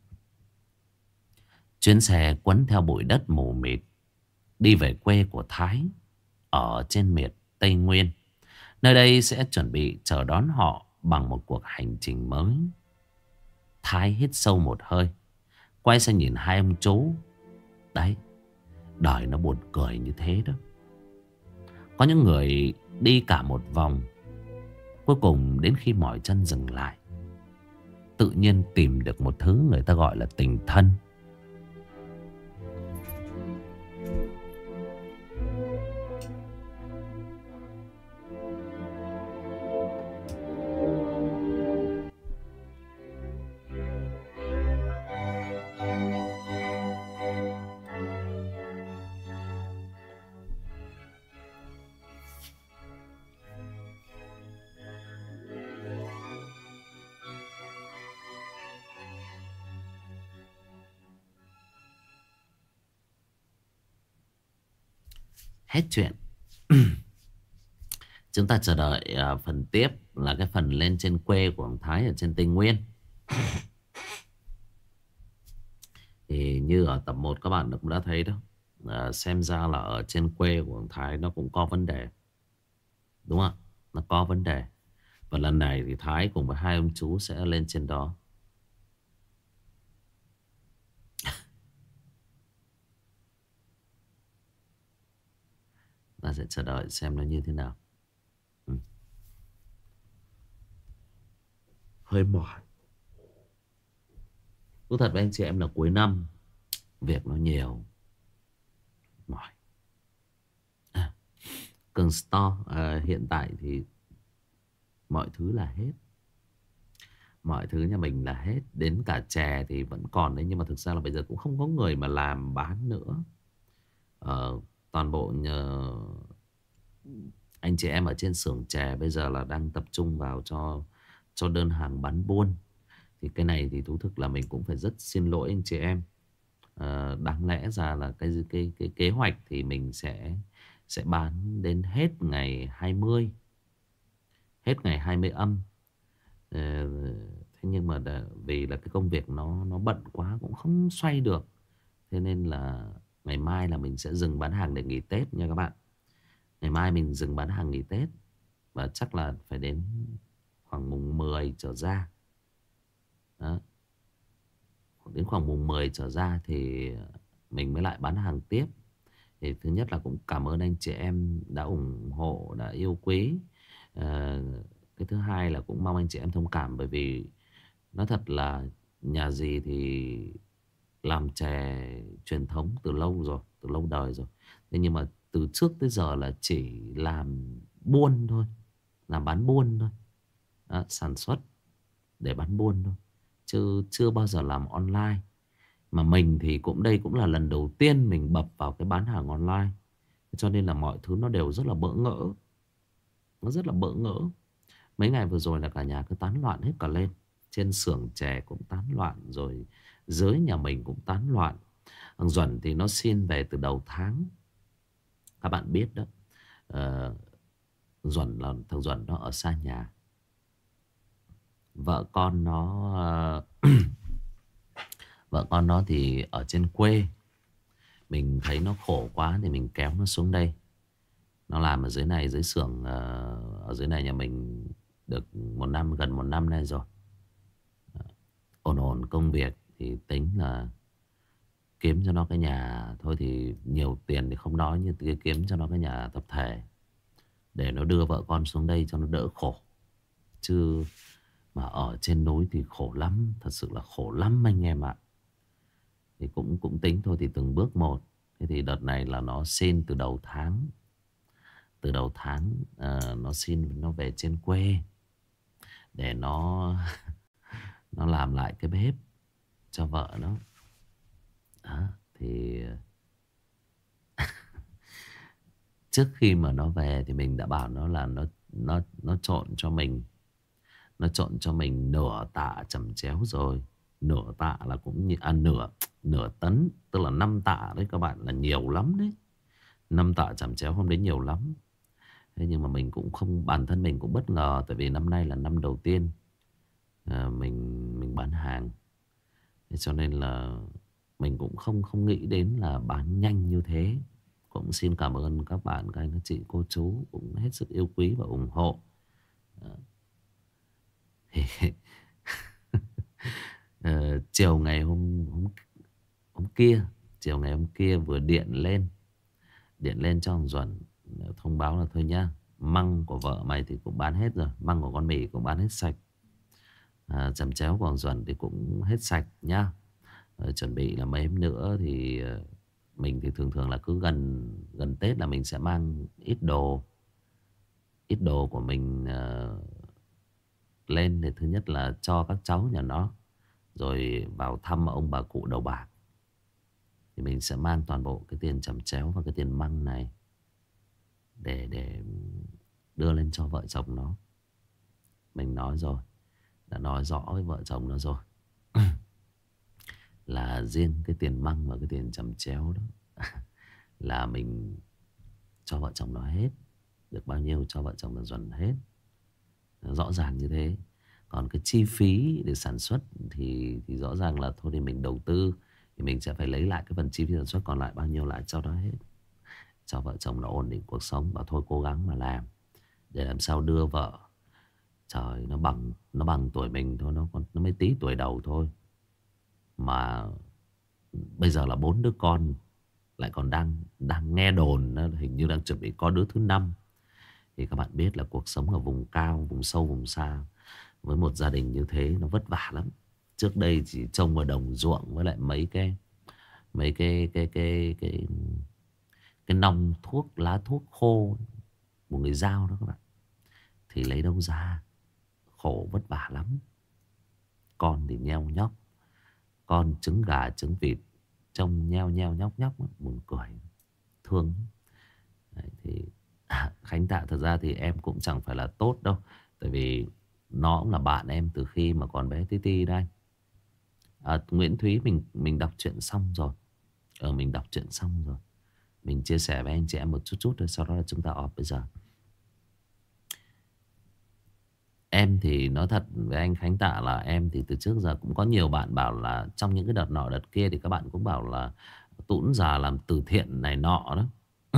A: Chuyến xe quấn theo bụi đất mù mịt, đi về quê của Thái ở trên miệt Tây Nguyên. Nơi đây sẽ chuẩn bị chờ đón họ bằng một cuộc hành trình mới. Thái hít sâu một hơi, quay sang nhìn hai ông chú. Đấy, đời nó buồn cười như thế đó. Có những người đi cả một vòng Cuối cùng đến khi mỏi chân dừng lại, tự nhiên tìm được một thứ người ta gọi là tình thân. Hết chuyện. Chúng ta chờ đợi phần tiếp là cái phần lên trên quê của ông Thái ở trên Tây Nguyên. Thì như ở tập 1 các bạn cũng đã thấy đó, xem ra là ở trên quê của ông Thái nó cũng có vấn đề. Đúng không? Nó có vấn đề. Và lần này thì Thái cùng với hai ông chú sẽ lên trên đó. Ta sẽ chờ đợi xem nó như thế nào. Hơi mỏi. Nói thật với anh chị em là cuối năm việc nó nhiều, mỏi. Cường Store hiện tại thì mọi thứ là hết. Mọi thứ nhà mình là hết. Đến cả chè thì vẫn còn đấy. Nhưng mà thực ra là bây giờ cũng không có người mà làm bán nữa. Toàn bộ nhờ anh chị em ở trên xưởng chè bây giờ là đang tập trung vào cho đơn hàng bán buôn. Thì cái này thì thú thực là mình cũng phải rất xin lỗi anh chị em. Đáng lẽ ra là cái kế hoạch thì mình sẽ bán đến hết ngày 20. Hết ngày 20 âm. Thế nhưng mà vì là cái công việc nó bận quá cũng không xoay được. Thế nên là ngày mai là mình sẽ dừng bán hàng để nghỉ Tết nha các bạn. Ngày mai mình dừng bán hàng nghỉ Tết. Và chắc là phải đến khoảng mùng 10 trở ra. Đó. Đến khoảng mùng 10 trở ra thì mình mới lại bán hàng tiếp. Thì thứ nhất là cũng cảm ơn anh chị em đã ủng hộ, đã yêu quý. Cái thứ hai là cũng mong anh chị em thông cảm. Bởi vì nói thật là nhà gì thì làm chè truyền thống từ lâu rồi, từ lâu đời rồi. Thế nhưng mà từ trước tới giờ là chỉ làm buôn thôi, làm bán buôn thôi. Đó, sản xuất để bán buôn thôi, chứ chưa bao giờ làm online. Mà mình thì đây cũng là lần đầu tiên mình bập vào cái bán hàng online. Cho nên là mọi thứ nó đều rất là bỡ ngỡ. Nó rất là bỡ ngỡ. Mấy ngày vừa rồi là cả nhà cứ tán loạn hết cả lên. Trên xưởng chè cũng tán loạn. Rồi dưới nhà mình cũng tán loạn. Thằng Duẩn thì nó xin về từ đầu tháng. Các bạn biết đó. Thằng Duẩn nó ở xa nhà. Vợ con nó vợ con nó thì ở trên quê. Mình thấy nó khổ quá thì mình kéo nó xuống đây. Nó làm ở dưới này, dưới xưởng ở dưới này nhà mình được một năm, gần một năm nay rồi. Ổn ổn công việc thì tính là kiếm cho nó cái nhà. Thôi thì nhiều tiền thì không nói, nhưng kiếm cho nó cái nhà tập thể để nó đưa vợ con xuống đây cho nó đỡ khổ. Chứ mà ở trên núi thì khổ lắm. Thật sự là khổ lắm anh em ạ. Thì cũng tính thôi thì từng bước một. Thế thì đợt này là nó xin từ đầu tháng. Từ đầu tháng nó xin nó về trên quê để nó nó làm lại cái bếp cho vợ nó. Đó, thì trước khi mà nó về thì mình đã bảo nó là nó trộn cho mình. Nó trộn cho mình nửa tạ chẩm chéo rồi. Nửa tạ là cũng như nửa tấn, tức là 5 tạ đấy các bạn, là nhiều lắm đấy. 5 tạ chẩm chéo không đến nhiều lắm. Thế nhưng mà mình cũng không, bản thân mình cũng bất ngờ. Tại vì năm nay là năm đầu tiên mình bán hàng. Thế cho nên là mình cũng không nghĩ đến là bán nhanh như thế. Cũng xin cảm ơn các bạn, các anh, các chị, cô chú cũng hết sức yêu quý và ủng hộ. Chiều ngày hôm kia, chiều ngày hôm kia vừa điện lên cho thằng Duẩn thông báo là thôi nhá, Măng của vợ mày thì cũng bán hết rồi. Măng của con Mì cũng bán hết sạch. Chầm chéo của thằng Duẩn thì cũng hết sạch nhá. Chuẩn bị là mấy hôm nữa thì mình thì thường thường là cứ gần gần Tết là mình sẽ mang ít đồ. Ít đồ của mình lên để thứ nhất là cho các cháu nhà nó. Rồi vào thăm ông bà cụ đầu bạc. Thì mình sẽ mang toàn bộ cái tiền chầm chéo và cái tiền măng này để đưa lên cho vợ chồng nó. Mình nói rồi, đã nói rõ với vợ chồng nó rồi. Là riêng cái tiền măng và cái tiền chầm chéo đó là mình cho vợ chồng nó hết. Được bao nhiêu cho vợ chồng nó dần hết. Rõ ràng như thế. Còn cái chi phí để sản xuất thì rõ ràng là thôi thì mình đầu tư thì mình sẽ phải lấy lại cái phần chi phí sản xuất, còn lại bao nhiêu lại cho nó hết. Cho vợ chồng nó ổn định cuộc sống. Và thôi cố gắng mà làm để làm sao đưa vợ. Trời, nó bằng tuổi mình thôi, nó mới tí tuổi đầu thôi. Mà bây giờ là 4 đứa con, lại còn đang nghe đồn hình như đang chuẩn bị có đứa thứ 5. Thì các bạn biết là cuộc sống ở vùng cao, vùng sâu, vùng xa với một gia đình như thế nó vất vả lắm. Trước đây chỉ trông vào đồng ruộng với lại cái nòng thuốc, lá thuốc khô của người Dao đó các bạn, thì lấy đâu ra. Khổ vất vả lắm. Con thì nheo nhóc, con trứng gà trứng vịt, trông nheo nheo nhóc nhóc buồn cười, thương. Đấy, thì Khánh Tạ thật ra thì em cũng chẳng phải là tốt đâu. Tại vì nó cũng là bạn em từ khi mà còn bé tí ti đây. Nguyễn Thúy mình đọc truyện xong rồi. Mình đọc truyện xong rồi. Mình chia sẻ với anh chị em một chút chút rồi. Sau đó là chúng ta off bây giờ. Em thì nói thật với anh Khánh Tạ là em thì từ trước giờ cũng có nhiều bạn bảo là trong những cái đợt nọ đợt kia thì các bạn cũng bảo là Tũn già làm từ thiện này nọ đó.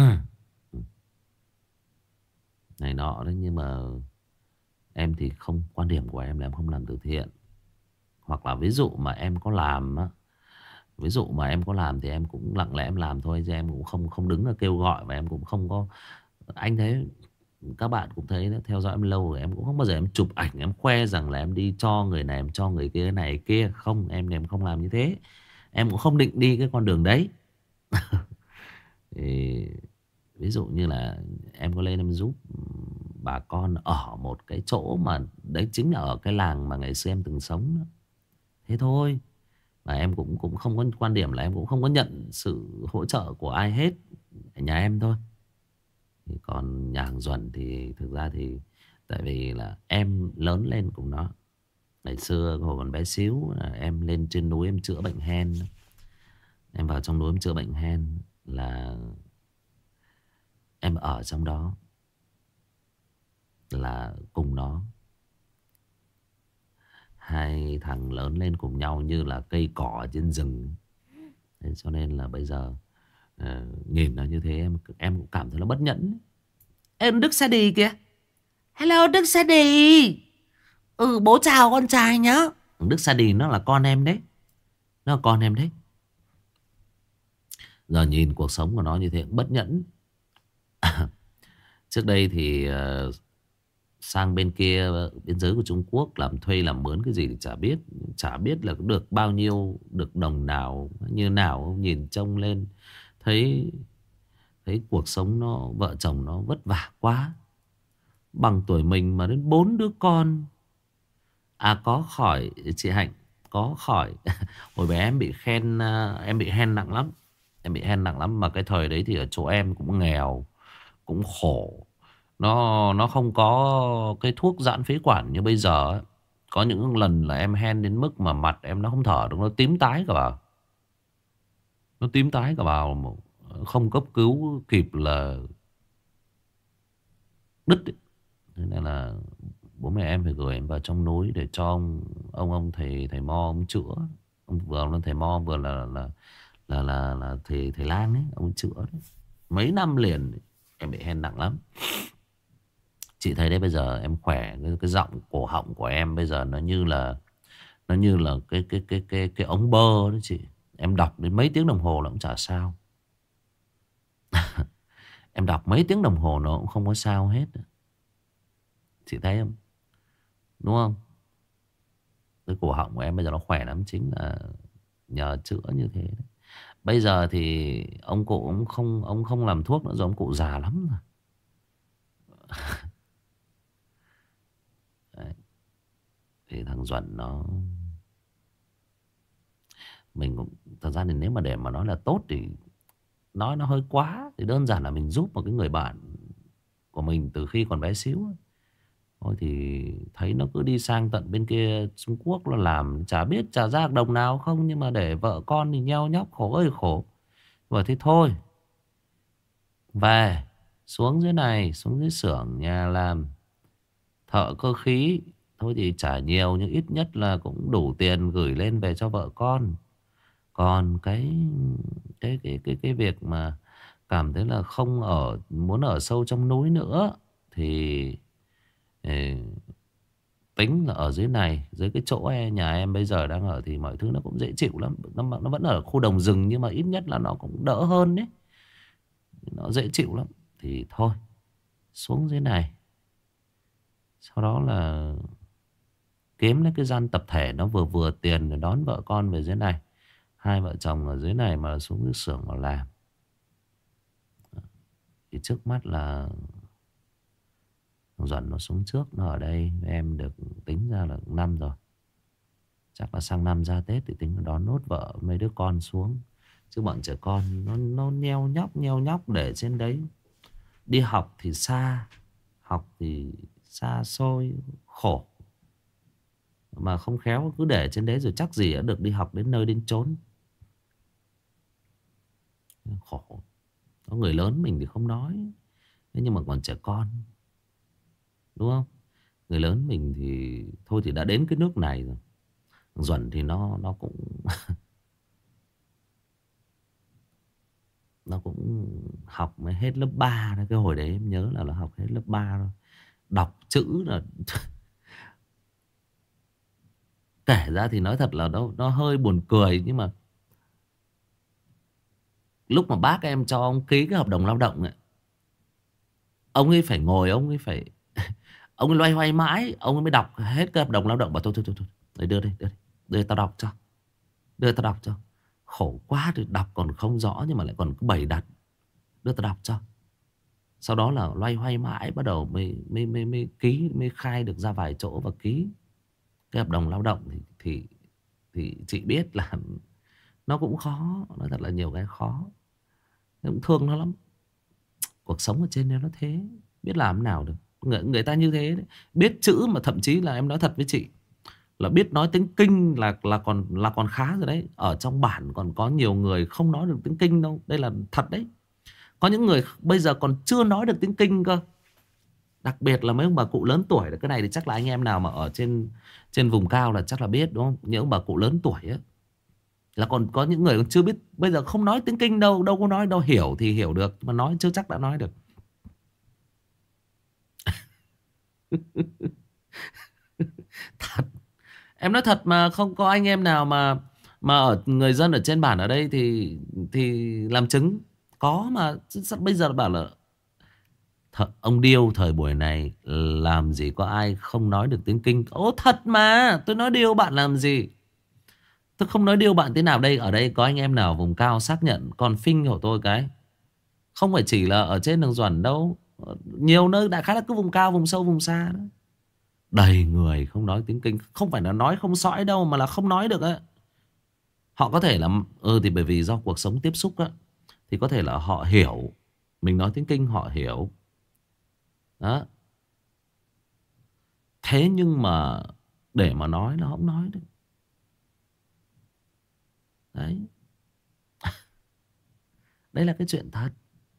A: Này nọ đấy, nhưng mà em thì không, quan điểm của em là em không làm từ thiện. Hoặc là ví dụ mà em có làm á, ví dụ mà em có làm thì em cũng lặng lẽ em làm thôi, chứ em cũng không đứng ra kêu gọi. Và em cũng không có, anh thấy các bạn cũng thấy đó, theo dõi em lâu rồi, em cũng không bao giờ em chụp ảnh em khoe rằng là em đi cho người này, em cho người kia cái này kia. Không, em không làm như thế. Em cũng không định đi cái con đường đấy. Thì ví dụ như là em có lên em giúp bà con ở một cái chỗ mà đấy chính là ở cái làng mà ngày xưa em từng sống đó. Thế thôi. Và em cũng không có quan điểm là em cũng không có nhận sự hỗ trợ của ai hết. Ở nhà em thôi. Thì còn nhà hàng Duẩn thì thực ra thì tại vì là em lớn lên cùng nó. Ngày xưa hồi còn bé xíu là em lên trên núi em chữa bệnh hen. Em vào trong núi em chữa bệnh hen là em ở trong đó là cùng nó. Hai thằng lớn lên cùng nhau như là cây cỏ trên rừng. Thế cho nên là bây giờ nhìn nó như thế em cũng cảm thấy nó bất nhẫn. Em Đức Sa-đi kìa. Hello Đức Sa-đi. Bố chào con trai nhá. Đức Sa-đi nó là con em đấy. Nó là con em đấy. Giờ nhìn cuộc sống của nó như thế cũng bất nhẫn. Trước đây thì sang bên kia biên giới của Trung Quốc làm thuê làm mướn cái gì thì chả biết. Chả biết là được bao nhiêu, được đồng nào như nào. Nhìn trông lên thấy cuộc sống nó, vợ chồng nó vất vả quá. Bằng tuổi mình mà đến 4 đứa con. Có khỏi chị Hạnh, có khỏi. Hồi bé em bị khen, em bị hen nặng lắm. Em bị hen nặng lắm. Mà cái thời đấy thì ở chỗ em cũng nghèo, cũng khổ. Nó không có cái thuốc giãn phế quản như bây giờ ấy. Có những lần là em hen đến mức mà mặt em nó không thở được, nó tím tái cả vào. Nó tím tái cả vào. Không cấp cứu kịp là đứt ấy. Thế nên là bố mẹ em phải gửi em vào trong núi để cho ông thầy mo ông chữa. Ông vừa là thầy mo vừa là thầy lang ấy, ông chữa đấy. Mấy năm liền em bị hen nặng lắm. Chị thấy đấy, bây giờ em khỏe, cái giọng cổ họng của em bây giờ nó như là cái ống bơ đó chị. Em đọc đến mấy tiếng đồng hồ nó cũng chả sao. Em đọc mấy tiếng đồng hồ nó cũng không có sao hết. Chị thấy không? Đúng không? Cái cổ họng của em bây giờ nó khỏe lắm, chính là nhờ chữa như thế đấy. Bây giờ thì ông cụ ông không làm thuốc nữa rồi, ông cụ già lắm rồi. Đấy. Thì thằng Duẩn nó, mình cũng thật ra thì nếu mà để mà nói là tốt thì nói nó hơi quá. Thì đơn giản là mình giúp một cái người bạn của mình từ khi còn bé xíu ấy. Thôi thì thấy nó cứ đi sang tận bên kia Trung Quốc nó làm, chả biết trả ra được đồng nào không, nhưng mà để vợ con thì nheo nhóc khổ ơi khổ. Vậy thì thôi, về xuống dưới này, xuống dưới xưởng nhà làm thợ cơ khí. Thôi thì trả nhiều nhưng ít nhất là cũng đủ tiền gửi lên về cho vợ con. Còn cái việc mà cảm thấy là không ở, muốn ở sâu trong núi nữa thì ờ, tính là ở dưới này, dưới cái chỗ nhà em bây giờ đang ở thì mọi thứ nó cũng dễ chịu lắm. Nó vẫn ở khu đồng rừng nhưng mà ít nhất là nó cũng đỡ hơn đấy. Nó dễ chịu lắm. Thì thôi, xuống dưới này. Sau đó là kiếm lấy cái gian tập thể nó vừa vừa tiền để đón vợ con về dưới này. Hai vợ chồng ở dưới này mà xuống dưới xưởng mà làm. Thì trước mắt là thằng Duẩn nó xuống trước, nó ở đây với em được tính ra là năm rồi. Chắc là sang năm ra Tết thì tính là đón nốt vợ mấy đứa con xuống. Chứ bọn trẻ con nó nheo nhóc để trên đấy. Đi học thì xa, học thì xa xôi khổ. Mà không khéo cứ để trên đấy rồi chắc gì đã được đi học đến nơi đến chốn. Khổ. Có người lớn mình thì không nói. Thế nhưng mà còn trẻ con, đúng không? Người lớn mình thì thôi thì đã đến cái nước này rồi. Duẩn thì nó cũng nó cũng học mới hết lớp 3 đó. Cái hồi đấy em nhớ là nó học hết lớp 3 rồi. Đọc chữ là kể ra thì nói thật là nó hơi buồn cười. Nhưng mà lúc mà bác em cho ông ký cái hợp đồng lao động ấy, ông ấy phải ngồi, ông ấy phải ông ấy loay hoay mãi, ông ấy mới đọc hết cái hợp đồng lao động. Bảo thôi Đấy, đưa tao đọc cho, đưa tao đọc cho. Khổ quá, thì đọc còn không rõ nhưng mà lại còn cứ bày đặt. Đưa tao đọc cho. Sau đó là loay hoay mãi, bắt đầu mới ký, mới khai được ra vài chỗ và ký cái hợp đồng lao động. Thì chị biết là nó cũng khó, nói thật là nhiều cái khó. Em cũng thương nó lắm. Cuộc sống ở trên đây nó thế, biết làm thế nào được. Người ta như thế đấy. Biết chữ mà thậm chí là em nói thật với chị là biết nói tiếng Kinh là còn khá rồi đấy. Ở trong bản còn có nhiều người không nói được tiếng Kinh đâu. Đây là thật đấy. Có những người bây giờ còn chưa nói được tiếng Kinh cơ. Đặc biệt là mấy ông bà cụ lớn tuổi. Cái này thì chắc là anh em nào mà ở trên vùng cao là chắc là biết, đúng không? Những ông bà cụ lớn tuổi ấy, là còn có những người còn chưa biết. Bây giờ không nói tiếng Kinh đâu. Đâu có nói đâu. Hiểu thì hiểu được, mà nói chưa chắc đã nói được. Thật. Em nói thật mà, không có anh em nào mà ở người dân ở trên bản ở đây thì làm chứng. Có mà. Bây giờ bảo là ông điêu thời buổi này làm gì có ai không nói được tiếng Kinh. Ố thật mà, tôi nói điêu bạn làm gì. Tôi không nói điêu bạn thế nào đây. Ở đây có anh em nào vùng cao xác nhận con phinh của tôi cái. Không phải chỉ là ở trên đường Duẩn đâu. Nhiều nơi đại khái là cứ vùng cao, vùng sâu, vùng xa đó. Đầy người không nói tiếng Kinh. Không phải là nói không sõi đâu, mà là không nói được á. Họ có thể là thì bởi vì do cuộc sống tiếp xúc á, thì có thể là họ hiểu. Mình nói tiếng Kinh họ hiểu. Đó. Thế nhưng mà để mà nói nó không nói được. Đấy. Đấy là cái chuyện thật.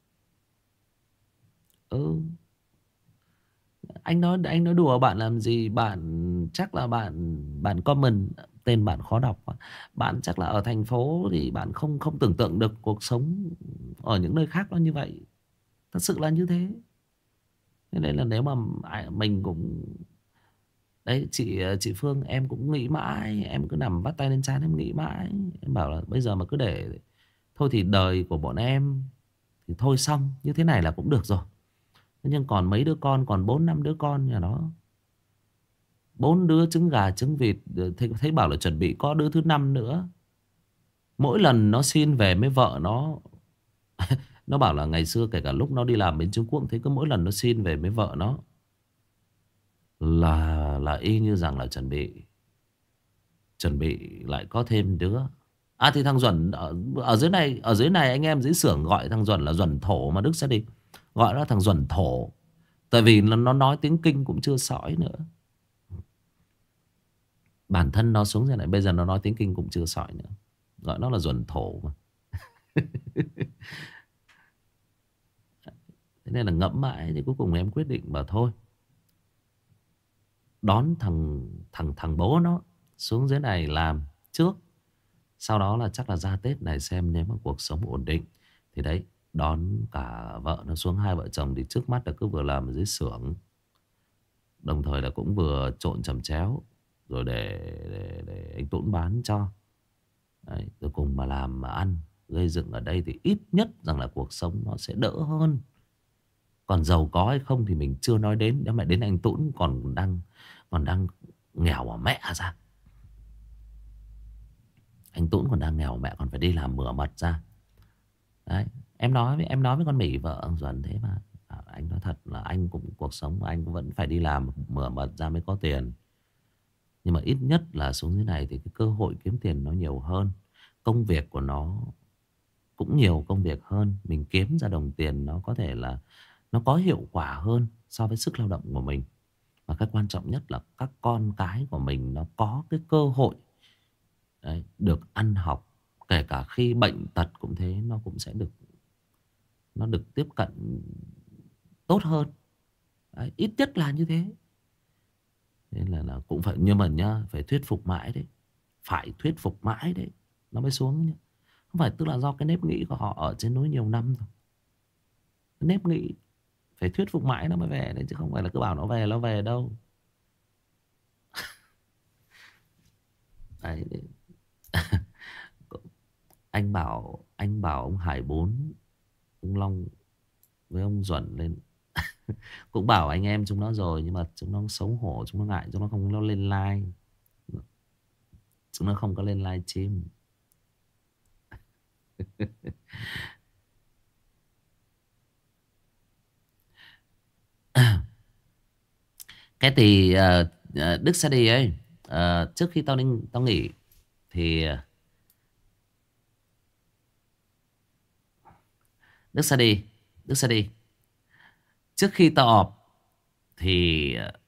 A: Ừ. Anh nói đùa bạn làm gì. Bạn chắc là bạn bạn comment. Tên bạn khó đọc quá. Bạn chắc là ở thành phố thì bạn không không tưởng tượng được cuộc sống ở những nơi khác nó như vậy. Thật sự là như thế. Thế nên là nếu mà mình cũng đấy, chị Phương em cũng nghĩ mãi. Em cứ nằm vắt tay lên trán em nghĩ mãi. Em bảo là bây giờ mà cứ để thôi thì đời của bọn em thì thôi xong như thế này là cũng được rồi. Thế nhưng còn mấy đứa con, còn 4 5 đứa con nhà nó, 4 đứa trứng gà trứng vịt. Thấy bảo là chuẩn bị có đứa thứ năm nữa. Mỗi lần nó xin về với vợ nó bảo là ngày xưa kể cả lúc nó đi làm bên Trung Quốc, thế cứ mỗi lần nó xin về với vợ nó là y như rằng là chuẩn bị lại có thêm đứa. À thì thằng Duẩn ở dưới này anh em dưới xưởng gọi thằng Duẩn là Duẩn thổ, mà Đức sẽ đi gọi nó thằng Duẩn thổ. Tại vì nó nói tiếng Kinh cũng chưa sõi nữa. Bản thân nó xuống dưới này bây giờ nó nói tiếng Kinh cũng chưa sõi nữa, gọi nó là Duẩn thổ mà. Thế nên là ngẫm mãi thì cuối cùng em quyết định bảo thôi, đón thằng bố nó xuống dưới này làm trước. Sau đó là chắc là ra Tết này xem nếu mà cuộc sống ổn định thì đấy, đón cả vợ nó xuống. Hai vợ chồng thì trước mắt là cứ vừa làm ở dưới xưởng, đồng thời là cũng vừa trộn chẩm chéo rồi để anh Tuấn bán cho. Đấy, rồi cùng mà làm mà ăn gây dựng ở đây thì ít nhất rằng là cuộc sống nó sẽ đỡ hơn. Còn giàu có hay không thì mình chưa nói đến. Nếu mà đến anh Tuấn còn đang nghèo mà mẹ ra. Anh Tuấn còn đang nghèo, mẹ còn phải đi làm mửa mật ra. Đấy, em nói với con Mỹ vợ ông Duẩn thế mà. Anh nói thật là anh cũng cuộc sống của anh cũng vẫn phải đi làm mửa mật ra mới có tiền. Nhưng mà ít nhất là xuống dưới này thì cái cơ hội kiếm tiền nó nhiều hơn. Công việc của nó cũng nhiều công việc hơn. Mình kiếm ra đồng tiền nó có thể là nó có hiệu quả hơn so với sức lao động của mình. Và cái quan trọng nhất là các con cái của mình nó có cái cơ hội đấy, được ăn học. Kể cả khi bệnh tật cũng thế, nó được tiếp cận tốt hơn. Đấy, ít nhất là như thế. Nên là cũng phải, nhưng mà nhá, phải thuyết phục mãi đấy. Phải thuyết phục mãi đấy nó mới xuống nhá. Không phải tức là do cái nếp nghĩ của họ ở trên núi nhiều năm rồi. Cái nếp nghĩ phải thuyết phục mãi nó mới về đấy, chứ không phải là cứ bảo nó về đâu. Đấy. Anh bảo ông Hải Bốn, ông Long với ông Duẩn lên. Cũng bảo anh em chúng nó rồi, nhưng mà chúng nó xấu hổ, chúng nó ngại, chúng nó không có lên like. Chúng nó không có lên live stream. Cái thì Đức sẽ đi ấy. Trước khi tao nghỉ thì Đức sẽ đi. Trước khi tao ọp thì